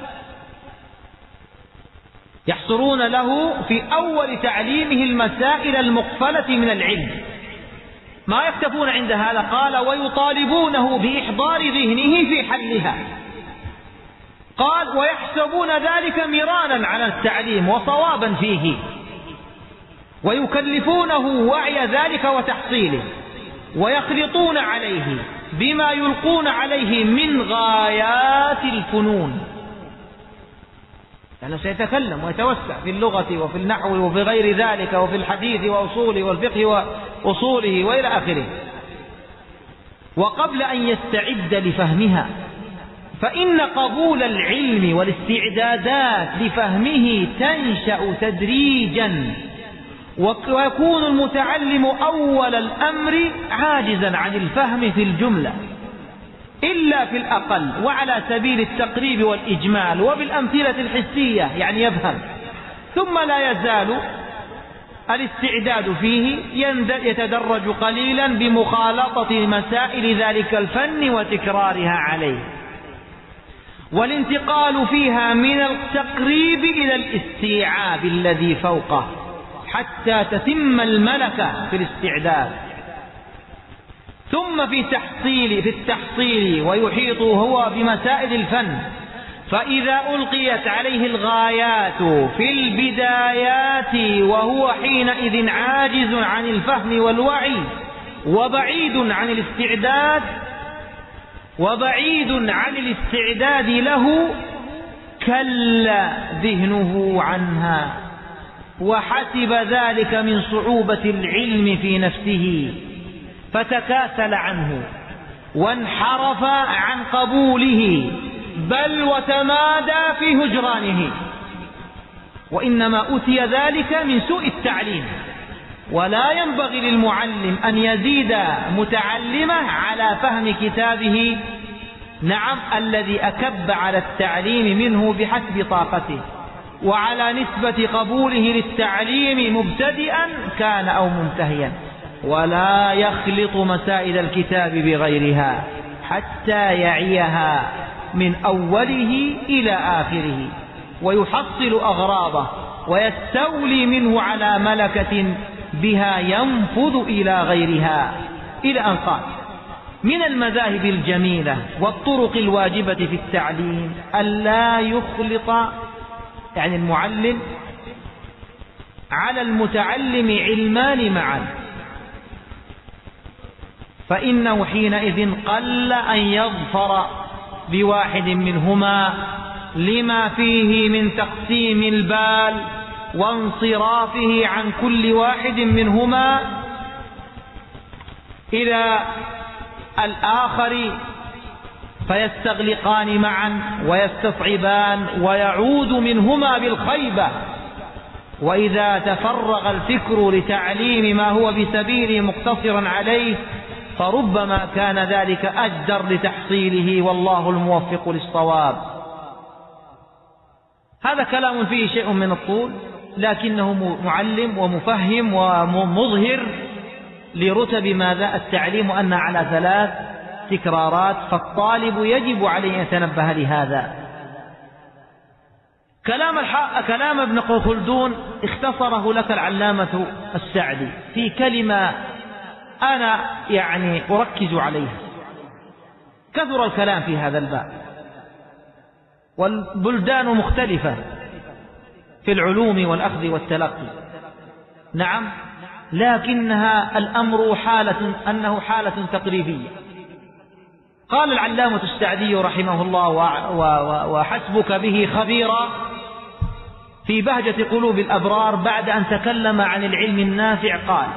يحصرون له في أول تعليمه المسائل المقفلة من العلم، ما يكتفون عند هذا. قال: ويطالبونه بإحضار ذهنه في حلها. قال: ويحسبون ذلك مرانا على التعليم وصوابا فيه، ويكلفونه وعي ذلك وتحصيله، ويخلطون عليه بما يلقون عليه من غايات الفنون. لأنه سيتكلم ويتوسع في اللغة وفي النحو وفي غير ذلك وفي الحديث وأصوله والفقه وأصوله وإلى آخره. وقبل أن يستعد لفهمها، فإن قبول العلم والاستعدادات لفهمه تنشأ تدريجا، ويكون المتعلم أول الأمر عاجزا عن الفهم في الجملة إلا في الأقل، وعلى سبيل التقريب والإجمال وبالأمثلة الحسية، يعني يفهم، ثم لا يزال الاستعداد فيه يتدرج قليلا بمخالطة مسائل ذلك الفن وتكرارها عليه، والانتقال فيها من التقريب إلى الاستيعاب الذي فوقه حتى تتم الملكة في الاستعداد. ثم في التحصيل ويحيط هو بمسائل الفن، فإذا ألقيت عليه الغايات في البدايات وهو حينئذ عاجز عن الفهم والوعي وبعيد عن الاستعداد له، كل ذهنه عنها، وحسب ذلك من صعوبة العلم في نفسه فتكاسل عنه وانحرف عن قبوله، بل وتمادى في هجرانه، وإنما أتي ذلك من سوء التعليم. ولا ينبغي للمعلم أن يزيد متعلمه على فهم كتابه، نعم، الذي أكب على التعليم منه بحسب طاقته، وعلى نسبة قبوله للتعليم مبتدئا كان أو منتهيا، ولا يخلط مسائل الكتاب بغيرها حتى يعيها من أوله إلى آخره، ويحصل أغراضه ويستولي منه على ملكة بها ينفذ إلى غيرها. إلى أن قال: من المذاهب الجميلة والطرق الواجبة في التعليم ألا يخلط، يعني المعلم، على المتعلم علمان معا، فإنه حينئذ قل أن يظفر بواحد منهما لما فيه من تقسيم البال وانصرافه عن كل واحد منهما إلى الآخر، فيستغلقان معا ويستصعبان ويعود منهما بالخيبة. وإذا تفرغ الفكر لتعليم ما هو بسبيله مقتصرا عليه، فربما كان ذلك أجدر لتحصيله، والله الموفق للصواب. هذا كلام فيه شيء من الطول، لكنه معلم ومفهم ومظهر لرتب ماذا التعليم، وأن على 3 تكرارات، فالطالب يجب عليه أن يتنبه لهذا. كلام ابن خلدون اختصره لك العلامة السعدي في كلمة أنا يعني أركز عليها. كثر الكلام في هذا الباب، والبلدان مختلفة في العلوم والأخذ والتلقي، نعم، لكنها الأمر أنه حالة تقريبية. قال العلامة السعدي رحمه الله وحسبك به خبيرا في بهجة قلوب الأبرار بعد أن تكلم عن العلم النافع، قال: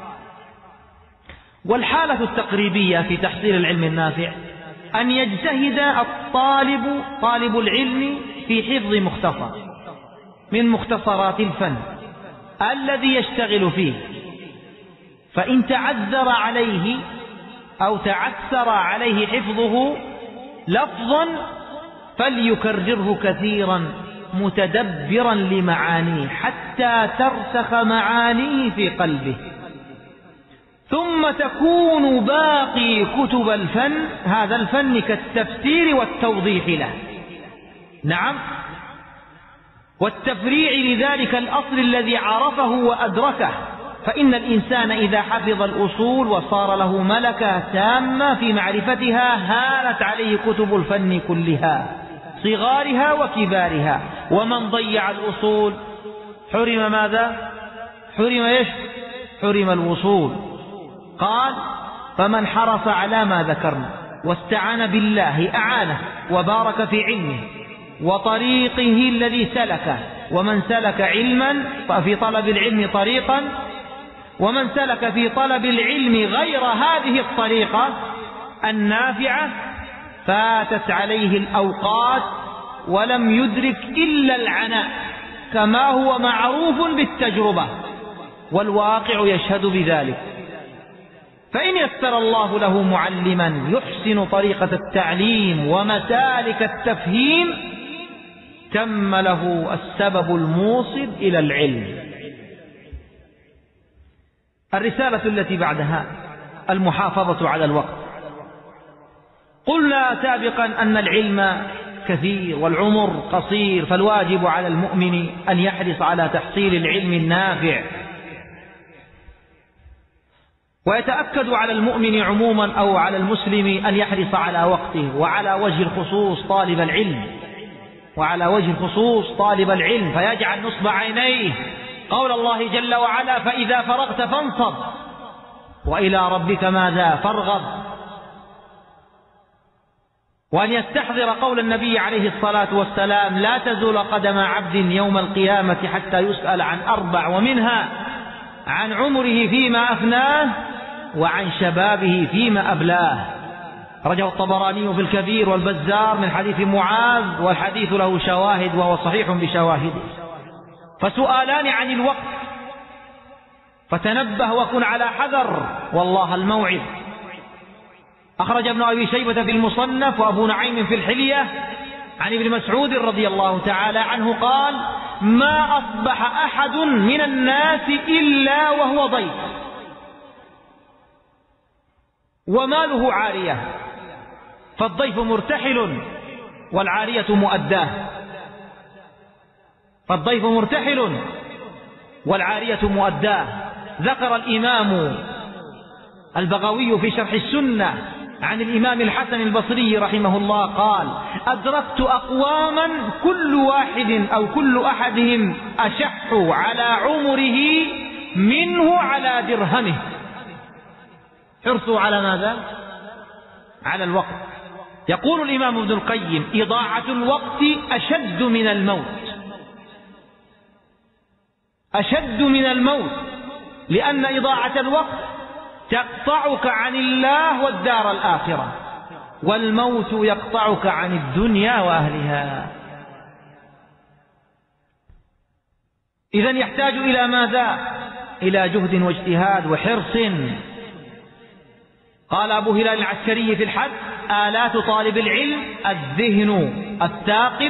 والحالة التقريبية في تحصيل العلم النافع أن يجتهد طالب العلم في حفظ مختصر من مختصرات الفن الذي يشتغل فيه، فإن تعذر عليه أو تعثر عليه حفظه لفظا فليكرره كثيرا متدبرا لمعانيه حتى ترسخ معانيه في قلبه، ثم تكون باقي كتب الفن هذا الفن كالتفسير والتوضيح له، نعم، والتفريع لذلك الأصل الذي عرفه وأدركه. فإن الإنسان إذا حفظ الأصول وصار له ملكة تامة في معرفتها هانت عليه كتب الفن كلها صغارها وكبارها. ومن ضيع الأصول حرم ماذا؟ حرم إيش؟ حرم الوصول. قال: فمن حرص على ما ذكرنا واستعان بالله أعانه وبارك في علمه وطريقه الذي سلكه، ومن سلك علما ففي طلب العلم طريقا، ومن سلك في طلب العلم غير هذه الطريقة النافعة فاتت عليه الأوقات ولم يدرك إلا العناء، كما هو معروف بالتجربة والواقع يشهد بذلك. فإن يسر الله له معلما يحسن طريقة التعليم ومسالك التفهيم تم له السبب الموصل إلى العلم. الرسالة التي بعدها المحافظة على الوقت. قلنا سابقا أن العلم كثير والعمر قصير، فالواجب على المؤمن أن يحرص على تحصيل العلم النافع، ويتأكد على المؤمن عموما أو على المسلم أن يحرص على وقته، وعلى وجه الخصوص طالب العلم، وعلى وجه الخصوص طالب العلم، فيجعل نصب عينيه قول الله جل وعلا: فإذا فرغت فانصب وإلى ربك ماذا؟ فارغب. وأن يستحضر قول النبي عليه الصلاة والسلام: لا تزول قدم عبد يوم القيامة حتى يسأل عن 4، ومنها عن عمره فيما أفناه وعن شبابه فيما أبلاه. رجع الطبراني في الكبير والبزار من حديث معاذ، والحديث له شواهد وهو صحيح بشواهده. فسؤالان عن الوقت، فتنبه وكن على حذر والله الموعد. أخرج ابن أبي شيبة في المصنف وأبو نعيم في الحلية عن ابن مسعود رضي الله تعالى عنه قال: ما أصبح أحد من الناس إلا وهو ضيف وماله عارية، فالضيف مرتحل والعارية مؤداه، فالضيف مرتحل والعارية مؤداه. ذكر الإمام البغوي في شرح السنة عن الإمام الحسن البصري رحمه الله قال: أدركت أقواما كل واحد أو كل أحدهم أشح على عمره منه على درهمه. حرصوا على ماذا؟ على الوقت. يقول الإمام ابن القيم: إضاعة الوقت أشد من الموت، أشد من الموت، لأن إضاعة الوقت تقطعك عن الله والدار الآخرة، والموت يقطعك عن الدنيا وأهلها. إذن يحتاج إلى ماذا؟ إلى جهد واجتهاد وحرص. قال أبو هلال العسكري في الحد: آلات طالب العلم الذهن الثاقب،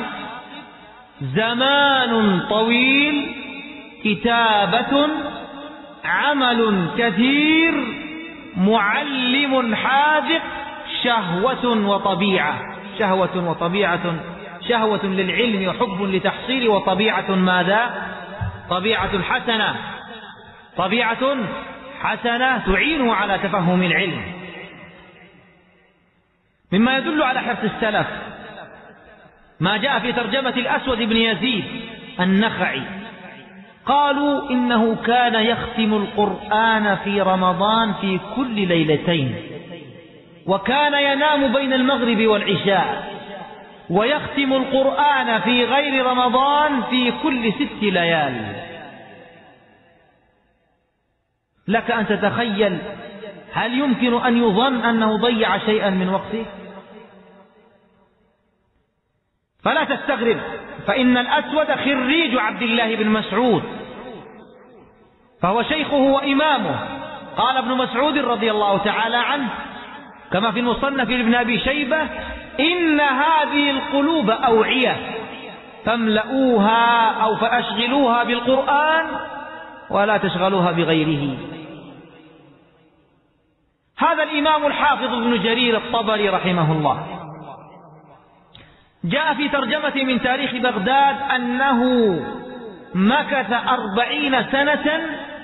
زمان طويل، كتابة، عمل كثير، معلم حاذق، شهوة وطبيعة. شهوة وطبيعة، شهوة للعلم وحب لتحصيل، وطبيعة ماذا؟ طبيعة حسنة، طبيعة حسنة تعينه على تفهم العلم. مما يدل على حرص السلف ما جاء في ترجمة الأسود بن يزيد النخعي، قالوا إنه كان يختم القرآن في رمضان في كل ليلتين، وكان ينام بين المغرب والعشاء، ويختم القرآن في غير رمضان في كل 6 ليال. لك أن تتخيل، هل يمكن أن يظن أنه ضيع شيئا من وقته؟ فلا تستغرب، فإن الأسود خريج عبد الله بن مسعود، فهو شيخه وإمامه. قال ابن مسعود رضي الله تعالى عنه: كما في المصنف لابن أبي شيبة: إن هذه القلوب أوعية فاملؤوها أو فأشغلوها بالقرآن ولا تشغلوها بغيره. هذا الإمام الحافظ ابن جرير الطبري رحمه الله جاء في ترجمة من تاريخ بغداد أنه مكث 40 سنة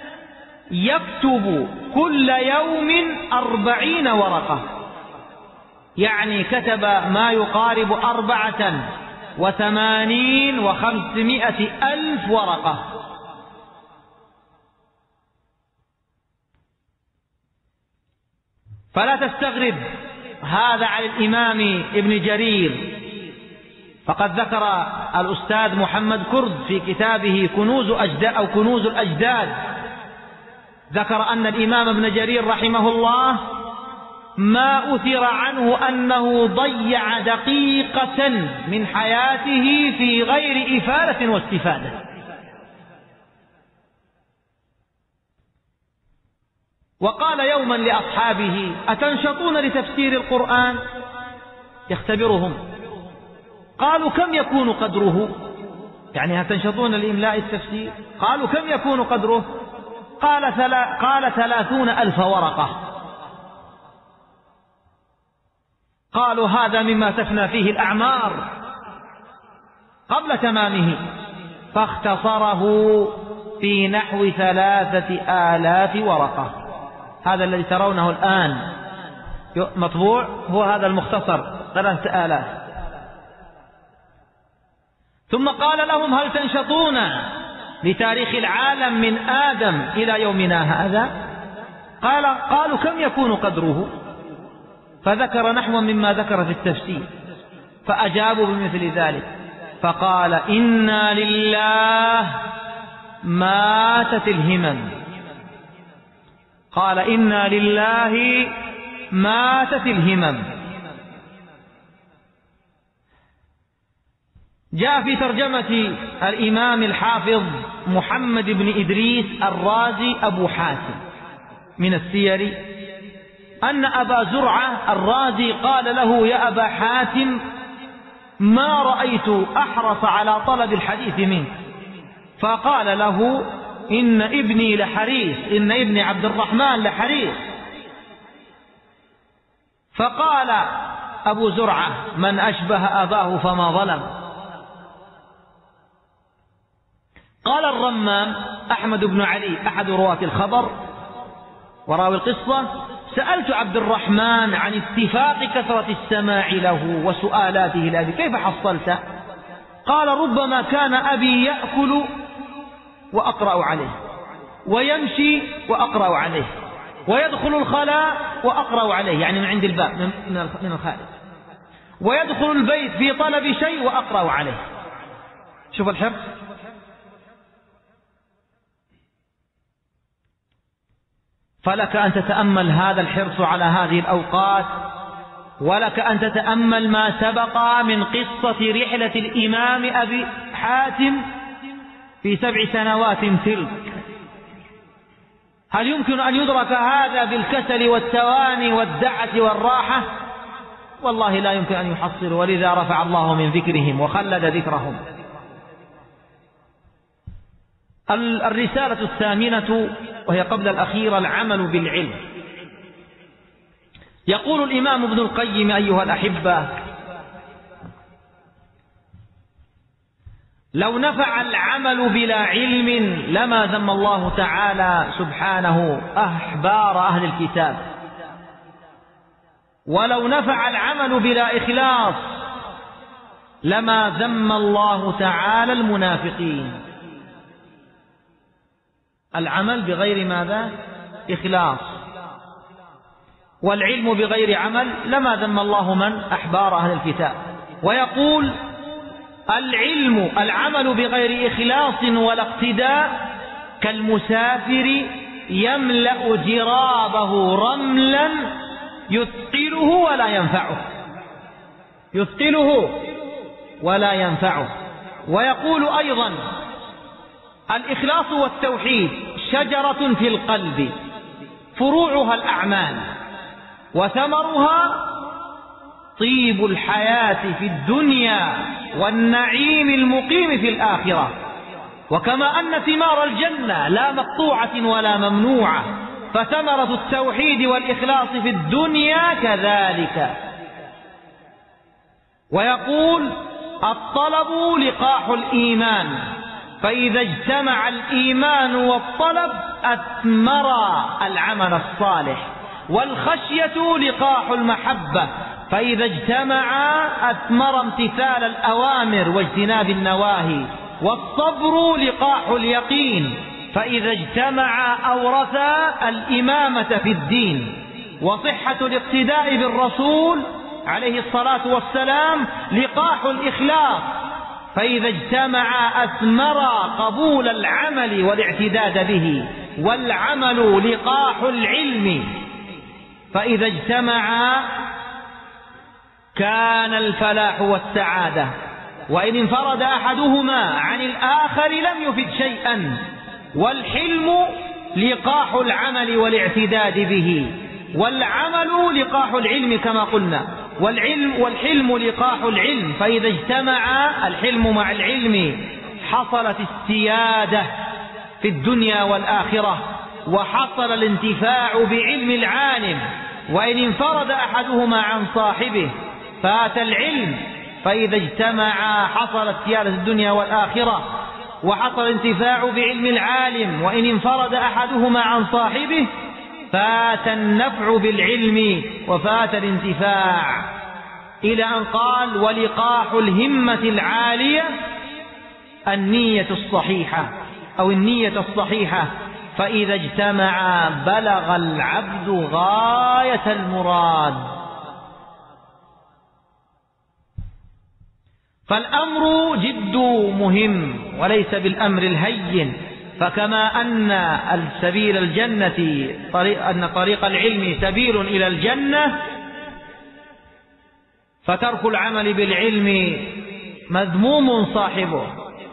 يكتب كل يوم 40 ورقة، يعني كتب ما يقارب 84 و500 ألف ورقة. فلا تستغرب هذا على الإمام ابن جرير، فقد ذكر الأستاذ محمد كرد في كتابه كنوز الأجداد، ذكر أن الإمام ابن جرير رحمه الله ما أثر عنه أنه ضيع دقيقة من حياته في غير إفادة واستفادة. وقال يوما لأصحابه: أتنشطون لتفسير القرآن؟ يختبرهم. قالوا: كم يكون قدره؟ يعني هتنشطون لإملاء التفسير؟ قالوا: كم يكون قدره؟ قال 30,000 ورقة. قالوا: هذا مما تفنى فيه الأعمار قبل تمامه. فاختصره في نحو 3,000 ورقة. هذا الذي ترونه الآن مطبوع هو هذا المختصر 3,000. ثم قال لهم: هل تنشطون لتاريخ العالم من آدم إلى يومنا هذا؟ قالوا: كم يكون قدره؟ فذكر نحو مما ذكر في التفسير، فأجابوا بمثل ذلك. فقال: إنا لله ماتت الهمم. قال: إنا لله ماتت الهمم. جاء في ترجمة الإمام الحافظ محمد بن إدريس الرازي أبو حاتم من السير أن أبا زرعة الرازي قال له: يا أبا حاتم، ما رأيت أحرص على طلب الحديث منك. فقال له: إن ابني لحريص، إن ابني عبد الرحمن لحريص. فقال أبو زرعة: من أشبه أباه فما ظلم. قال الرمام أحمد بن علي أحد رواة الخبر وراوي القصة: سألت عبد الرحمن عن اتفاق كثرة السماع له وسؤالاته لأبي، كيف حصلت؟ قال: ربما كان أبي يأكل وأقرأ عليه، ويمشي وأقرأ عليه، ويدخل الخلاء وأقرأ عليه، يعني من عند الباب من الخارج، ويدخل البيت في طلب شيء وأقرأ عليه. شوف الحرص. فلك أن تتأمل هذا الحرص على هذه الأوقات، ولك أن تتأمل ما سبق من قصة رحلة الإمام أبي حاتم في 7 سنوات تلك. هل يمكن أن يدرك هذا بالكسل والتواني والدعة والراحة؟ والله لا يمكن أن يحصل، ولذا رفع الله من ذكرهم وخلد ذكرهم. الرسالة الثامنة وهي قبل الأخيرة: العمل بالعلم. يقول الإمام ابن القيم: أيها الأحبة، لو نفع العمل بلا علم لما ذم الله تعالى سبحانه أحبار أهل الكتاب، ولو نفع العمل بلا إخلاص لما ذم الله تعالى المنافقين. العمل بغير ماذا؟ إخلاص. والعلم بغير عمل لما ذم الله من؟ أحبار أهل الكتاب. ويقول: العمل بغير إخلاص ولا اقتداء كالمسافر يملأ جرابه رملا يثقله ولا ينفعه، يثقله ولا ينفعه. ويقول أيضا: الإخلاص والتوحيد شجرة في القلب فروعها الأعمال، وثمرها طيب الحياة في الدنيا والنعيم المقيم في الآخرة. وكما أن ثمار الجنة لا مقطوعة ولا ممنوعة، فثمرة التوحيد والإخلاص في الدنيا كذلك. ويقول: الطلب لقاح الإيمان، فإذا اجتمع الإيمان والطلب أثمر العمل الصالح. والخشية لقاح المحبة، فإذا اجتمع أثمر امتثال الأوامر واجتناب النواهي. والصبر لقاح اليقين، فإذا اجتمع أورثا الإمامة في الدين. وصحة الاقتداء بالرسول عليه الصلاة والسلام لقاح الإخلاص، فإذا اجتمع أثمر قبول العمل والاعتداد به. والعمل لقاح العلم، فإذا اجتمع كان الفلاح والسعادة. وإن انفرد أحدهما عن الآخر لم يفد شيئا. والحلم لقاح العمل والاعتداد به، والعمل لقاح العلم كما قلنا. والحلم لقاح العلم، فإذا اجتمع الحلم مع العلم حصلت السيادة في الدنيا والآخرة، وحصل الانتفاع بعلم العالم. وإن انفرد أحدهما عن صاحبه فات العلم، فإذا اجتمع حصلت سيادة الدنيا والآخرة، وحصل الانتفاع بعلم العالم. وإن انفرد أحدهما عن صاحبه فات النفع بالعلم وفات الانتفاع، إلى أن قال: ولقاح الهمة العالية النية الصحيحة أو النية الصحيحة، فإذا اجتمع بلغ العبد غاية المراد. فالأمر جد مهم وليس بالأمر الهين. فكما أن سبيل الجنة أن طريق العلم سبيل إلى الجنة، فترك العمل بالعلم مذموم صاحبه.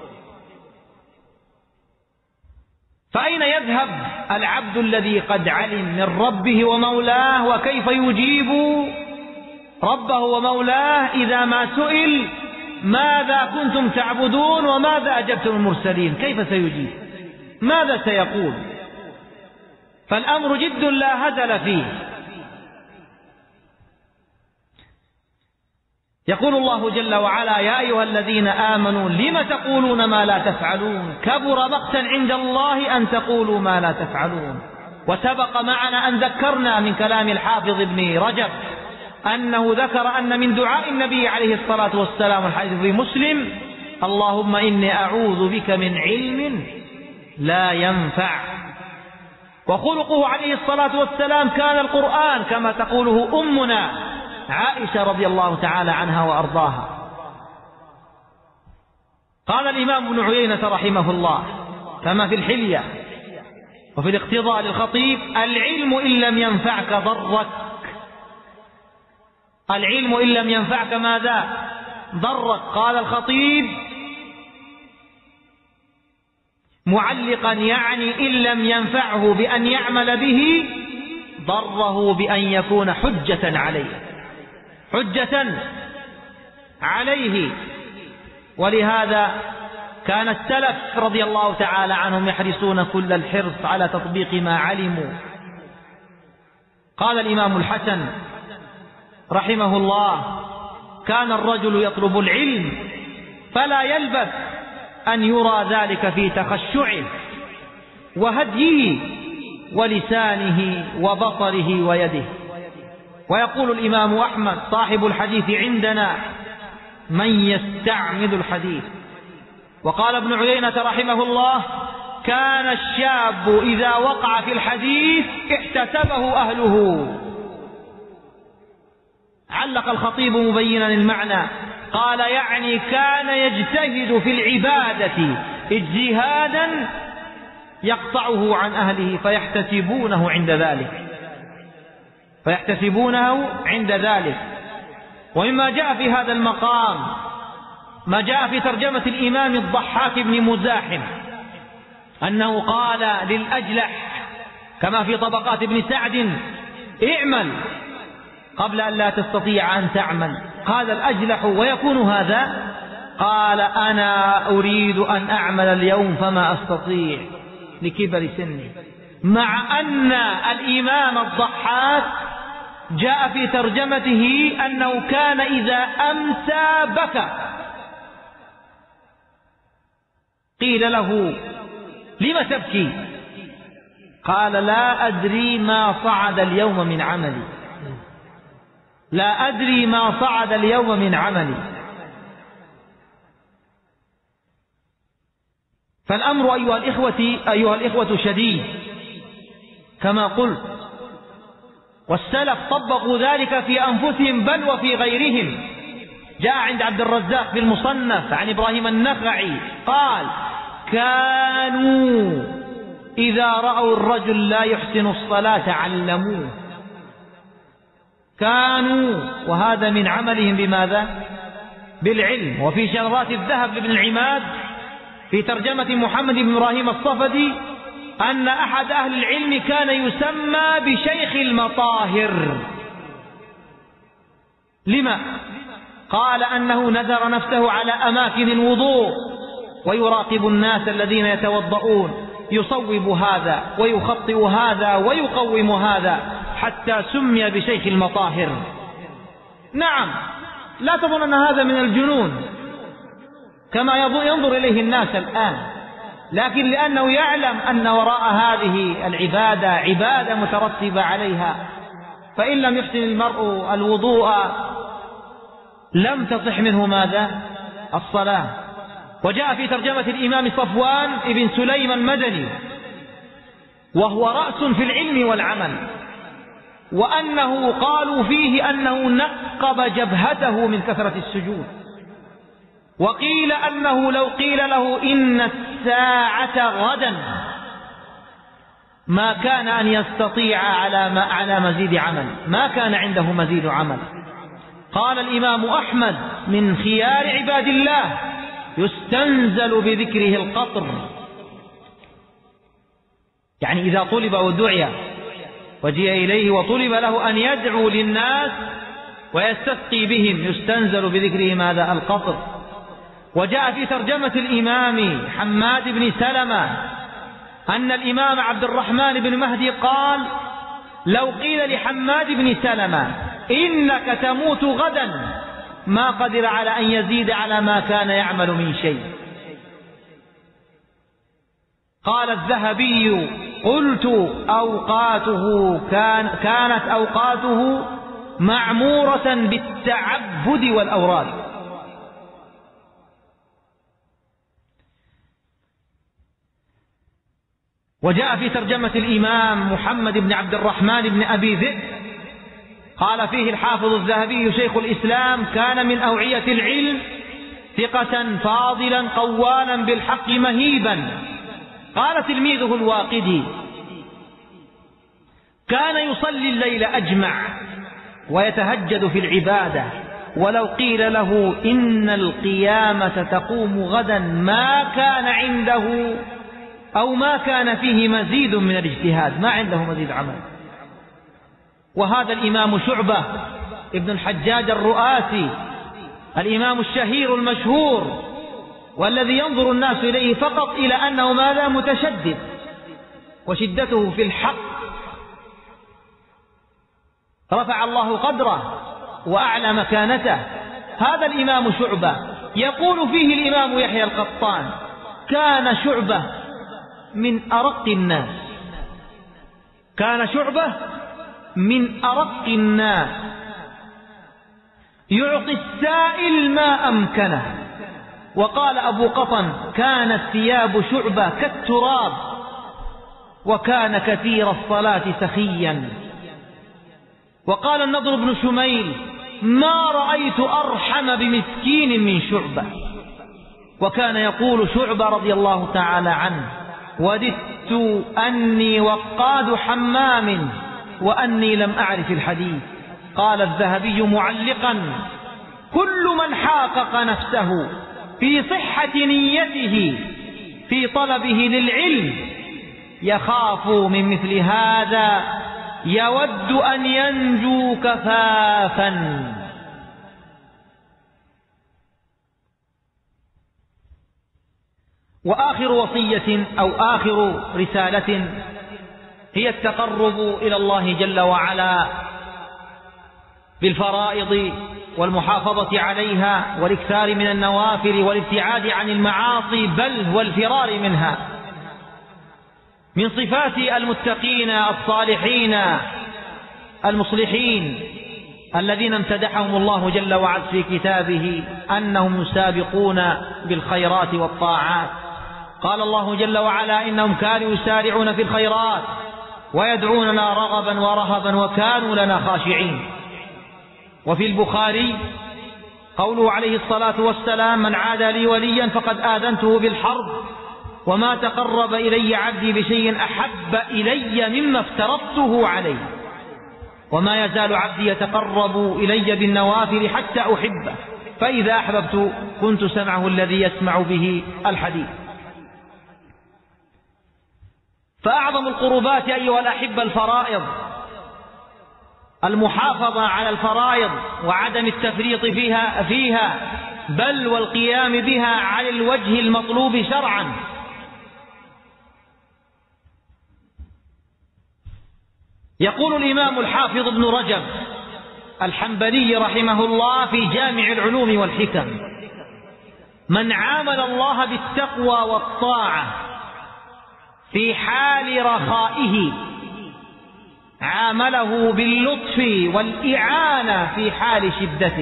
فأين يذهب العبد الذي قد علم من ربه ومولاه؟ وكيف يجيب ربه ومولاه إذا ما سئل ماذا كنتم تعبدون وماذا أجبتم المرسلين؟ كيف سيجيب؟ ماذا سيقول؟ فالأمر جد لا هزل فيه. يقول الله جل وعلا: يا أيها الذين آمنوا لم تقولون ما لا تفعلون كبر مقتا عند الله أن تقولوا ما لا تفعلون. وسبق معنا أن ذكرنا من كلام الحافظ ابن رجب أنه ذكر أن من دعاء النبي عليه الصلاة والسلام الحديث في مسلم: اللهم إني أعوذ بك من علم لا ينفع. وخلقه عليه الصلاة والسلام كان القرآن، كما تقوله أمنا عائشة رضي الله تعالى عنها وأرضاها. قال الإمام ابن عيينة رحمه الله كما في الحلية وفي الاقتضاء للخطيب: العلم إن لم ينفعك ضرك. العلم إن لم ينفعك ماذا؟ ضرك. قال الخطيب معلقا: يعني إن لم ينفعه بأن يعمل به ضره بأن يكون حجة عليه. ولهذا كان السلف رضي الله تعالى عنهم يحرصون كل الحرص على تطبيق ما علموا. قال الإمام الحسن رحمه الله: كان الرجل يطلب العلم فلا يلبث أن يرى ذلك في تخشعه وهديه ولسانه وبصره ويده. ويقول الإمام أحمد صاحب الحديث عندنا: من يستعمل الحديث. وقال ابن عيينة رحمه الله: كان الشاب إذا وقع في الحديث احتسبه أهله. علق الخطيب مبينا المعنى، قال: يعني كان يجتهد في العبادة اجتهادا يقطعه عن أهله فيحتسبونه عند ذلك. ومما جاء في هذا المقام ما جاء في ترجمة الإمام الضحاك بن مزاحم أنه قال للأجلح كما في طبقات ابن سعد: اعمل قبل أن لا تستطيع أن تعمل؟ قال الأجلح ويكون هذا؟ قال أنا أريد أن أعمل اليوم فما أستطيع لكبر سني. مع أن الإمام الضحاك جاء في ترجمته أنه كان إذا أمسى بكى. قيل له لم تبكي؟ قال لا أدري ما صعد اليوم من عملي، لا أدري ما صعد اليوم من عملي. فالأمر أيها الإخوة شديد كما قلت، والسلف طبقوا ذلك في أنفسهم بل وفي غيرهم. جاء عند عبد الرزاق في المصنف عن إبراهيم النخعي قال كانوا إذا رأوا الرجل لا يحسن الصلاة علموه. كانوا، وهذا من عملهم بماذا؟ بالعلم. وفي شذرات الذهب لابن العماد في ترجمة محمد بن إبراهيم الصفدي أن أحد أهل العلم كان يسمى بشيخ المطاهر. لما؟ قال أنه نذر نفسه على أماكن الوضوء ويراقب الناس الذين يتوضؤون، يصوب هذا ويخطئ هذا ويقوم هذا، حتى سمي بشيخ المطاهر. نعم، لا تظن أن هذا من الجنون كما ينظر إليه الناس الآن، لكن لأنه يعلم أن وراء هذه العبادة عبادة مترتبة عليها، فإن لم يحسن المرء الوضوء لم تصح منه ماذا؟ الصلاة. وجاء في ترجمة الإمام صفوان ابن سليم المدني وهو رأس في العلم والعمل، وأنه قالوا فيه أنه نقب جبهته من كثرة السجود. وقيل أنه لو قيل له إن الساعة غدا ما كان أن يستطيع على مزيد عمل، ما كان عنده مزيد عمل. قال الإمام أحمد من خيار عباد الله يستنزل بذكره القطر، يعني إذا طلب ودعي وجيء إليه وطلب له أن يدعو للناس ويستسقي بهم يستنزل بذكره ماذا؟ القطر. وجاء في ترجمة الإمام حماد بن سلمة أن الإمام عبد الرحمن بن مهدي قال لو قيل لحماد بن سلمة إنك تموت غدا ما قدر على أن يزيد على ما كان يعمل من شيء. قال الذهبي قلت كانت أوقاته معمورة بالتعبد والأوراد. وجاء في ترجمة الإمام محمد بن عبد الرحمن بن أبي ذئب قال فيه الحافظ الذهبي شيخ الإسلام كان من أوعية العلم ثقة فاضلا قوالا بالحق مهيبا. قال تلميذه الواقدي كان يصلي الليل أجمع ويتهجد في العبادة، ولو قيل له إن القيامة تقوم غدا ما كان عنده أو ما كان فيه مزيد من الاجتهاد، ما عنده مزيد عمل. وهذا الإمام شعبة ابن الحجاج الرؤاسي الإمام الشهير المشهور والذي ينظر الناس إليه فقط إلى أنه ماذا؟ متشدد، وشدته في الحق رفع الله قدره وأعلى مكانته. هذا الإمام شعبة يقول فيه الإمام يحيى القطان كان شعبة من أرق الناس، كان شعبة من أرق الناس يعطي السائل ما أمكنه. وقال أبو قطن كانت ثياب شعبة كالتراب وكان كثير الصلاة سخيا. وقال النضر بن شميل ما رأيت أرحم بمسكين من شعبة. وكان يقول شعبة رضي الله تعالى عنه وددت أني وقاد حمام وأني لم أعرف الحديث. قال الذهبي معلقا كل من حاقق نفسه في صحة نيته في طلبه للعلم يخاف من مثل هذا يود أن ينجو كفافا. وآخر وصية أو آخر رسالة هي التقرب إلى الله جل وعلا بالفرائض والمحافظة عليها والإكثار من النوافل والابتعاد عن المعاصي بل والفرار منها. من صفات المتقين الصالحين المصلحين الذين امتدحهم الله جل وعلا في كتابه أنهم يسابقون بالخيرات والطاعات. قال الله جل وعلا إنهم كانوا يسارعون في الخيرات ويدعوننا رغبا ورهبا وكانوا لنا خاشعين. وفي البخاري قوله عليه الصلاة والسلام من عادى لي وليا فقد آذنته بالحرب وما تقرب إلي عبدي بشيء أحب إلي مما افترضته عليه وما يزال عبدي يتقرب إلي بالنوافل حتى أحبه فإذا أحببت كنت سمعه الذي يسمع به الحديث. فأعظم القربات أيها الأحبة الفرائض، المحافظة على الفرائض وعدم التفريط فيها بل والقيام بها على الوجه المطلوب شرعا. يقول الإمام الحافظ ابن رجب الحنبلي رحمه الله في جامع العلوم والحكم: من عامل الله بالتقوى والطاعة في حال رخائه عامله باللطف والإعانة في حال شدته.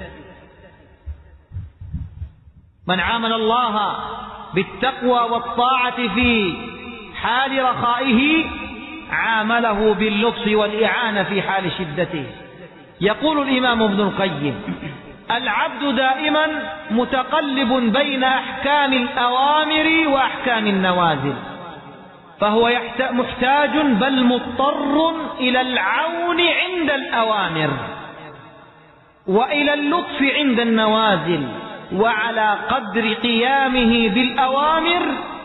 من عامل الله بالتقوى والطاعة في حال رخائه عامله باللطف والإعانة في حال شدته. يقول الإمام ابن القيم: العبد دائما متقلب بين أحكام الأوامر وأحكام النوازل، فهو محتاج بل مضطر إلى العون عند الأوامر وإلى اللطف عند النوازل، وعلى قدر قيامه بالأوامر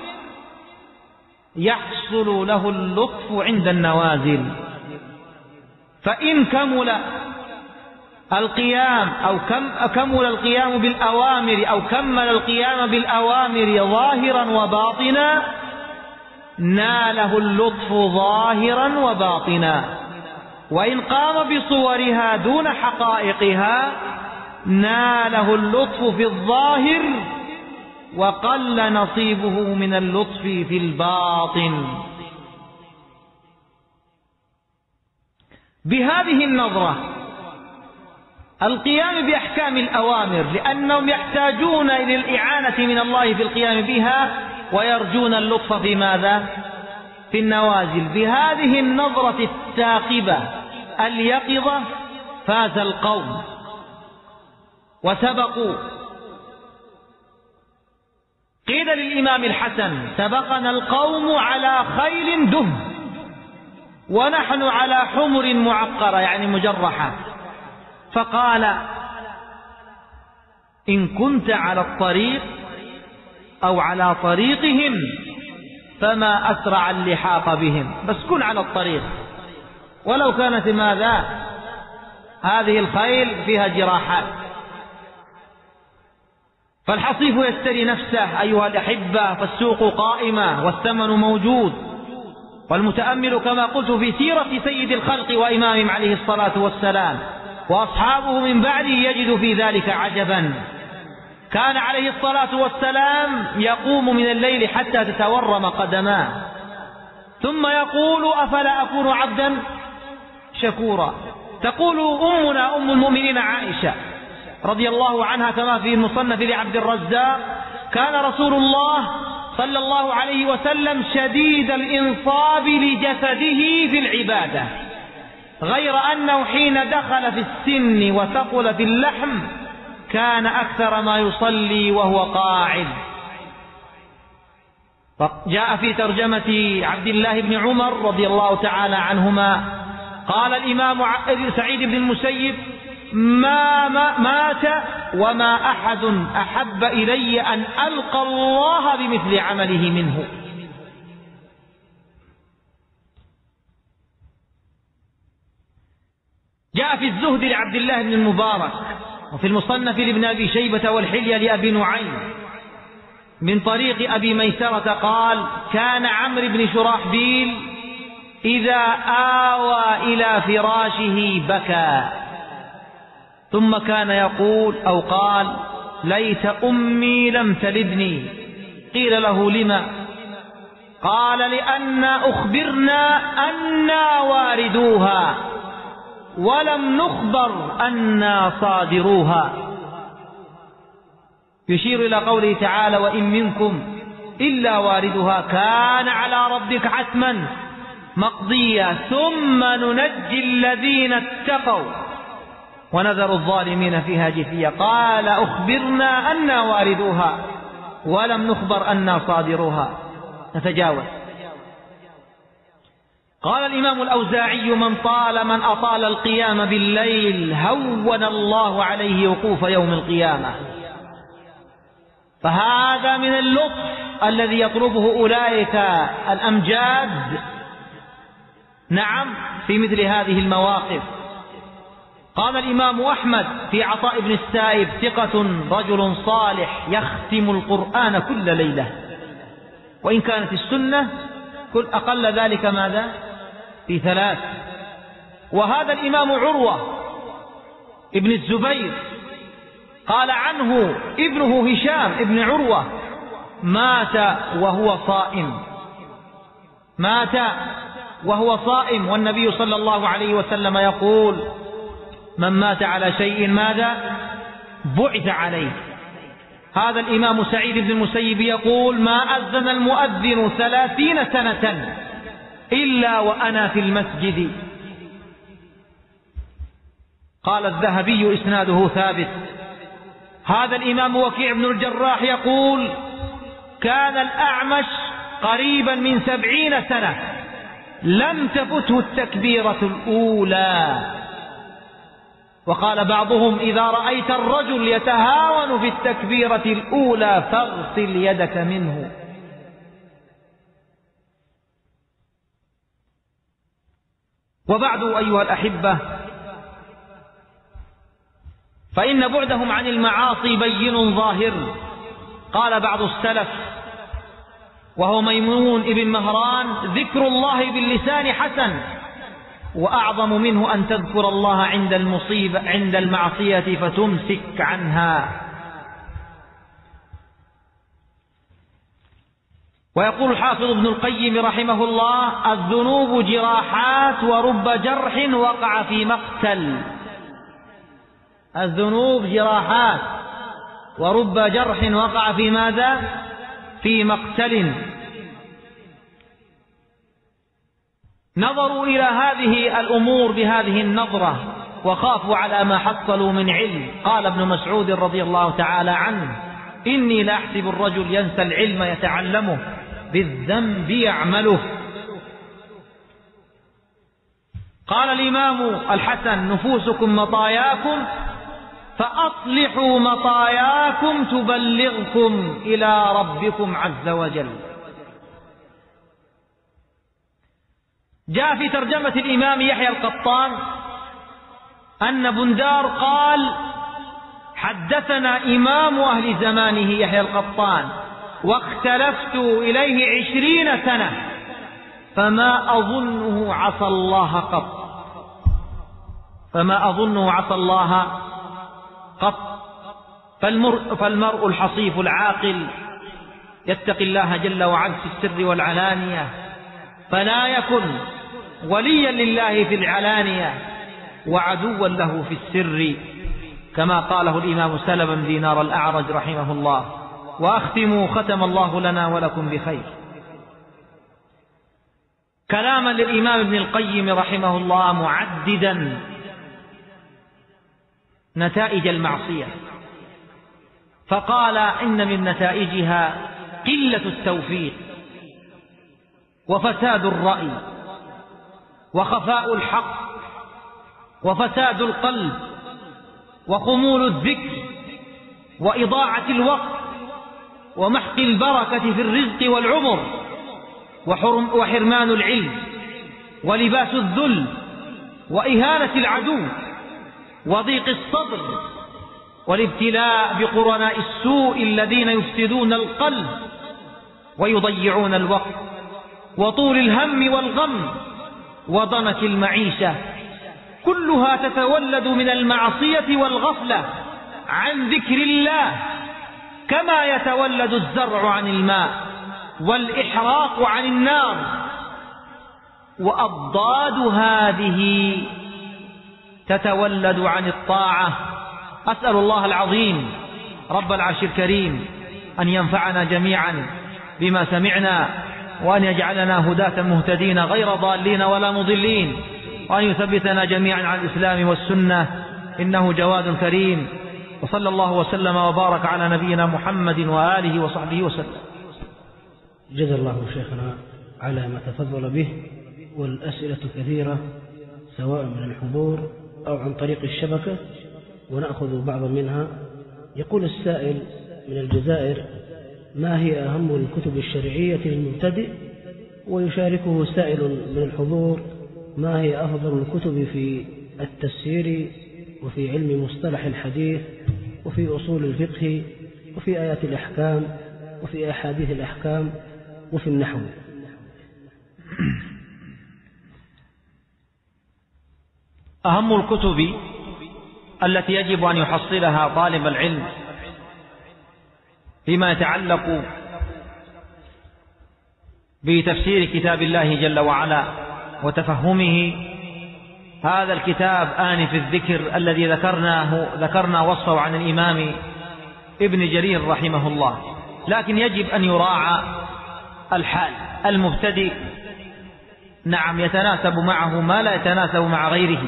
يحصل له اللطف عند النوازل. فإن كمل القيام كمل القيام بالأوامر أو كمل القيام بالأوامر ظاهرا وباطنا ناله اللطف ظاهرا وباطنا، وإن قام بصورها دون حقائقها ناله اللطف في الظاهر وقل نصيبه من اللطف في الباطن. بهذه النظرة القيام بأحكام الأوامر لأنهم يحتاجون إلى الإعانة من الله في القيام بها ويرجون اللطف في ماذا؟ في النوازل. بهذه النظرة الثاقبة اليقظة فاز القوم وسبقوا. قيل للإمام الحسن: سبقنا القوم على خيل دهم ونحن على حمر معقرة يعني مجرحة. فقال: إن كنت على الطريق أو على طريقهم فما أسرع اللحاق بهم، بس كن على الطريق ولو كانت ماذا؟ هذه الخيل فيها جراحات. فالحصيف يشتري نفسه أيها الأحبة، فالسوق قائمة والثمن موجود. والمتأمل كما قلت في سيرة سيد الخلق وإمامهم عليه الصلاة والسلام وأصحابه من بعده يجد في ذلك عجبا. كان عليه الصلاة والسلام يقوم من الليل حتى تتورم قدماه ثم يقول: أفلا أكون عبدا شكورا. تقول أمنا أم المؤمنين عائشة رضي الله عنها كما في المصنف لعبد الرزاق: كان رسول الله صلى الله عليه وسلم شديد الإنصاب لجسده في العبادة، غير أنه حين دخل في السن وثقل في اللحم كان أكثر ما يصلي وهو قاعد. جاء في ترجمة عبد الله بن عمر رضي الله تعالى عنهما قال الإمام سعيد بن المسيب: ما مات وما أحد أحب إلي أن ألقى الله بمثل عمله منه. جاء في الزهد لعبد الله بن المبارك، وفي المصنف لابن أبي شيبة والحلية لأبي نعيم من طريق أبي ميسرة قال: كان عمرو بن شراحبيل إذا آوى إلى فراشه بكى، ثم كان يقول أو قال: ليت أمي لم تلدني. قيل له: لما؟ قال: لأن أخبرنا أنا واردوها ولم نخبر أنا صادروها. يشير إلى قوله تعالى: وإن منكم إلا واردها كان على ربك حتما مقضيا ثم ننجي الذين اتقوا ونذر الظالمين فيها جثيا. قال: أخبرنا أنا واردوها ولم نخبر أنا صادروها. نتجاوز. قال الإمام الأوزاعي: من أطال القيام بالليل هون الله عليه وقوف يوم القيامة. فهذا من اللطف الذي يطلبه أولئك الأمجاد، نعم، في مثل هذه المواقف. قال الإمام أحمد في عطاء بن السائب: ثقة رجل صالح يختم القرآن كل ليلة، وإن كانت السنة كل أقل ذلك ماذا؟ في 3. وهذا الإمام عروة ابن الزبير قال عنه ابنه هشام ابن عروة: مات وهو صائم، والنبي صلى الله عليه وسلم يقول: من مات على شيء ماذا؟ بعث عليه. هذا الإمام سعيد بن المسيب يقول: ما أذن المؤذن 30 سنة إلا وأنا في المسجد. قال الذهبي: إسناده ثابت. هذا الإمام وكيع بن الجراح يقول: كان الأعمش قريبا من 70 سنة لم تفته التكبيرة الأولى. وقال بعضهم: إذا رأيت الرجل يتهاون في التكبيرة الأولى فاغسل يدك منه. وبعد أيها الأحبة، فإن بعدهم عن المعاصي بين ظاهر. قال بعض السلف وهو ميمون ابن مهران: ذكر الله باللسان حسن، وأعظم منه أن تذكر الله عند المعصية فتمسك عنها. ويقول الحافظ ابن القيم رحمه الله: الذنوب جراحات ورب جرح وقع في مقتل. الذنوب جراحات ورب جرح وقع في ماذا؟ في مقتل. نظروا إلى هذه الأمور بهذه النظرة وخافوا على ما حصلوا من علم. قال ابن مسعود رضي الله تعالى عنه: إني لأحسب الرجل ينسى العلم يتعلمه بالذنب يعمله. قال الإمام الحسن: نفوسكم مطاياكم فأصلحوا مطاياكم تبلغكم إلى ربكم عز وجل. جاء في ترجمة الإمام يحيى القطان أن بندار قال: حدثنا إمام أهل زمانه يحيى القطان واختلفت إليه 20 سنة فما أظنه عصى الله قط. فالمرء الحصيف العاقل يتقي الله جل وعلا في السر والعلانية، فلا يكن وليا لله في العلانية وعدوا له في السر، كما قاله الإمام سلمة بن دينار الأعرج رحمه الله. وأختموا: ختم الله لنا ولكم بخير. كلاما للإمام ابن القيم رحمه الله معددا نتائج المعصية، فقال: إن من نتائجها قلة التوفيق وفساد الرأي وخفاء الحق وفساد القلب وخمول الذكر وإضاعة الوقت ومحق البركة في الرزق والعمر وحرمان العلم ولباس الذل وإهانة العدو وضيق الصدر والابتلاء بقرناء السوء الذين يفسدون القلب ويضيعون الوقت وطول الهم والغم وضنك المعيشة، كلها تتولد من المعصية والغفلة عن ذكر الله، كما يتولد الزرع عن الماء والإحراق عن النار. وأضداد هذه تتولد عن الطاعة. أسأل الله العظيم رب العرش الكريم أن ينفعنا جميعا بما سمعنا، وأن يجعلنا هداة مهتدين غير ضالين ولا مضلين، وأن يثبتنا جميعا على الإسلام والسنة، إنه جواد كريم. وصلى الله وسلم وبارك على نبينا محمد وآله وصحبه وسلم. جزا الله شيخنا على ما تفضل به، والأسئلة كثيرة سواء من الحضور أو عن طريق الشبكة، ونأخذ بعضا منها. يقول السائل من الجزائر: ما هي أهم الكتب الشرعية للمبتدئ؟ ويشاركه سائل من الحضور: ما هي أفضل الكتب في التفسير وفي علم مصطلح الحديث وفي أصول الفقه وفي آيات الأحكام وفي أحاديث الأحكام وفي النحو؟ أهم الكتب التي يجب أن يحصلها طالب العلم فيما يتعلق بتفسير كتاب الله جل وعلا وتفهمه، هذا الكتاب آنف الذكر الذي ذكرنا وصفه عن الإمام ابن جرير رحمه الله. لكن يجب أن يراعى الحال. المبتدئ نعم يتناسب معه ما لا يتناسب مع غيره.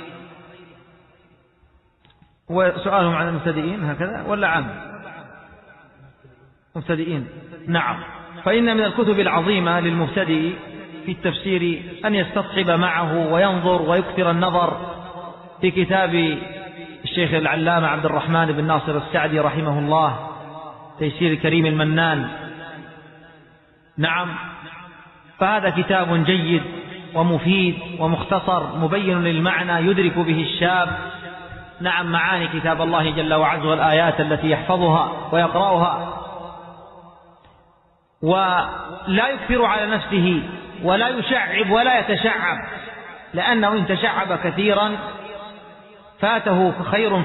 وسؤالهم عن المبتدئين هكذا ولا عام؟ مبتدئين نعم. فإن من الكتب العظيمة للمبتدئ في التفسير أن يستصحب معه وينظر ويكثر النظر في كتاب الشيخ العلامة عبد الرحمن بن ناصر السعدي رحمه الله، تيسير الكريم المنان. نعم، فهذا كتاب جيد ومفيد ومختصر مبين للمعنى يدرك به الشاب نعم معاني كتاب الله جل وعز والآيات التي يحفظها ويقرأها، ولا يكثر على نفسه ولا يشعب ولا يتشعب، لأنه إن تشعب كثيرا فاته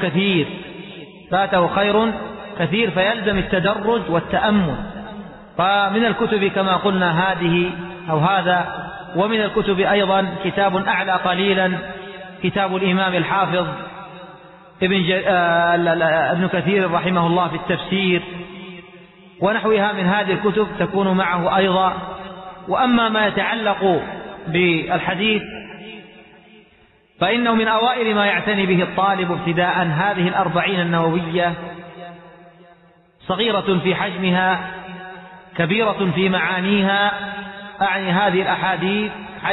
خير كثير فيلزم التدرج والتأمل. فمن الكتب كما قلنا هذه أو هذا. ومن الكتب أيضا كتاب أعلى قليلا، كتاب الإمام الحافظ ابن كثير رحمه الله في التفسير ونحوها من هذه الكتب تكون معه أيضا. وأما ما يتعلق بالحديث فإنه من أوائل ما يعتني به الطالب ابتداء هذه 40 النووية، صغيرة في حجمها كبيرة في معانيها. أعني هذه الأحاديث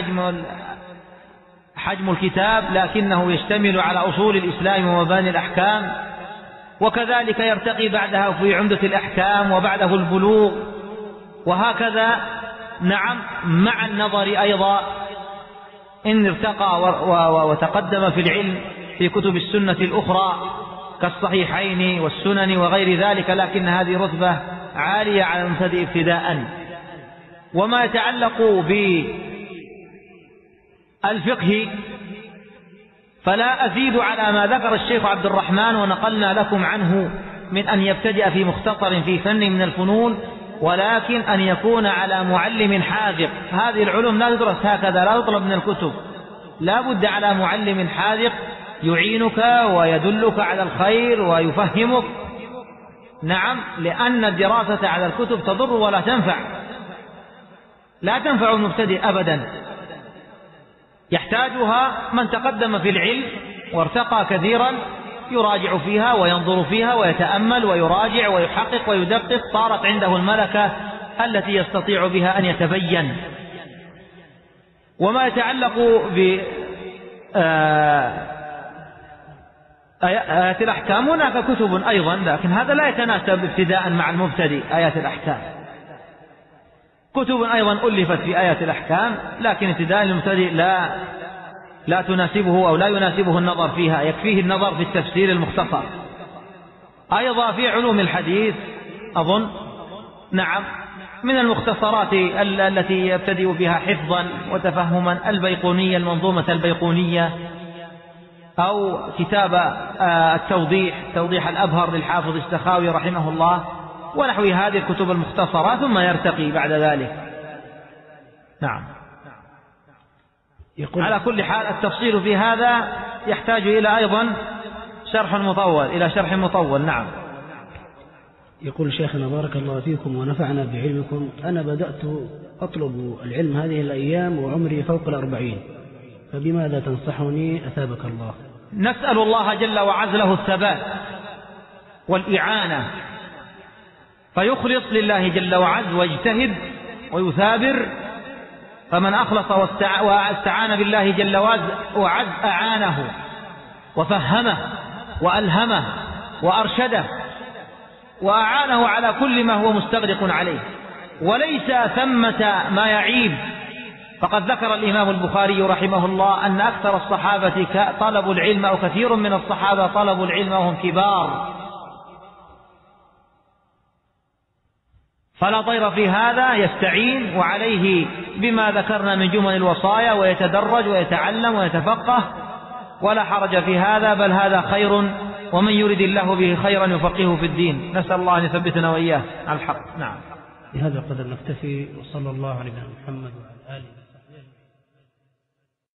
حجم الكتاب، لكنه يشتمل على أصول الإسلام ومباني الأحكام، وكذلك يرتقي بعدها في عمدة الأحكام وبعده البلوغ، وهكذا. نعم، مع النظر أيضا إن ارتقى وتقدم في العلم في كتب السنة الأخرى كالصحيحين والسنن وغير ذلك، لكن هذه رتبة عالية على المبتدئ ابتداء. وما يتعلق بالفقه فلا أزيد على ما ذكر الشيخ عبد الرحمن ونقلنا لكم عنه من أن يبتدئ في مختصر في فن من الفنون، ولكن أن يكون على معلم حاذق. هذه العلوم لا تدرس هكذا، لا تطلب من الكتب، لا بد على معلم حاذق يعينك ويدلك على الخير ويفهمك. نعم، لأن الدراسة على الكتب تضر ولا تنفع، لا تنفع المبتدئ أبدا. يحتاجها من تقدم في العلم وارتقى كثيرا، يراجع فيها وينظر فيها ويتأمل ويراجع ويحقق ويدقق، صارت عنده الملكة التي يستطيع بها أن يتبين. وما يتعلق آيات الأحكام هناك كتب أيضا، لكن هذا لا يتناسب ابتداء مع المبتدئ. آيات الأحكام كتب أيضا ألفت في آيات الأحكام، لكن ابتداء المبتدئ لا تناسبه أو لا يناسبه النظر فيها، يكفيه النظر في التفسير المختصر. أيضا في علوم الحديث أظن نعم من المختصرات التي يبتدئ بها حفظا وتفهما البيقونية، المنظومة البيقونية، أو كتاب توضيح الأبهر للحافظ السخاوي رحمه الله، ونحو هذه الكتب المختصرة، ثم يرتقي بعد ذلك. نعم. على كل حال التفصيل في هذا يحتاج إلى أيضا شرح مطول. نعم. يقول شيخنا بارك الله فيكم ونفعنا بعلمكم، أنا بدأت أطلب العلم هذه الأيام وعمري فوق 40، فبماذا تنصحني أثابك الله؟ نسأل الله جل وعز له الثبات والإعانة، فيخلص لله جل وعز ويجتهد ويثابر، فمن أخلص واستعان بالله جل وعز أعانه وفهمه وألهمه وأرشده وأعانه على كل ما هو مستغرق عليه، وليس ثمة ما يعيب. فقد ذكر الإمام البخاري رحمه الله أن أكثر الصحابة طلبوا العلم، أو كثير من الصحابة طلبوا العلم وهم كبار، فلا ضير في هذا، يستعين وعليه بما ذكرنا من جمل الوصايا، ويتدرج ويتعلم ويتفقه، ولا حرج في هذا، بل هذا خير، ومن يرد الله به خيرا يفقهه في الدين. نسأل الله أن يثبتنا وإياه على الحق. نعم. بهذا القدر نكتفي، وصلى الله على محمد وعلى آله.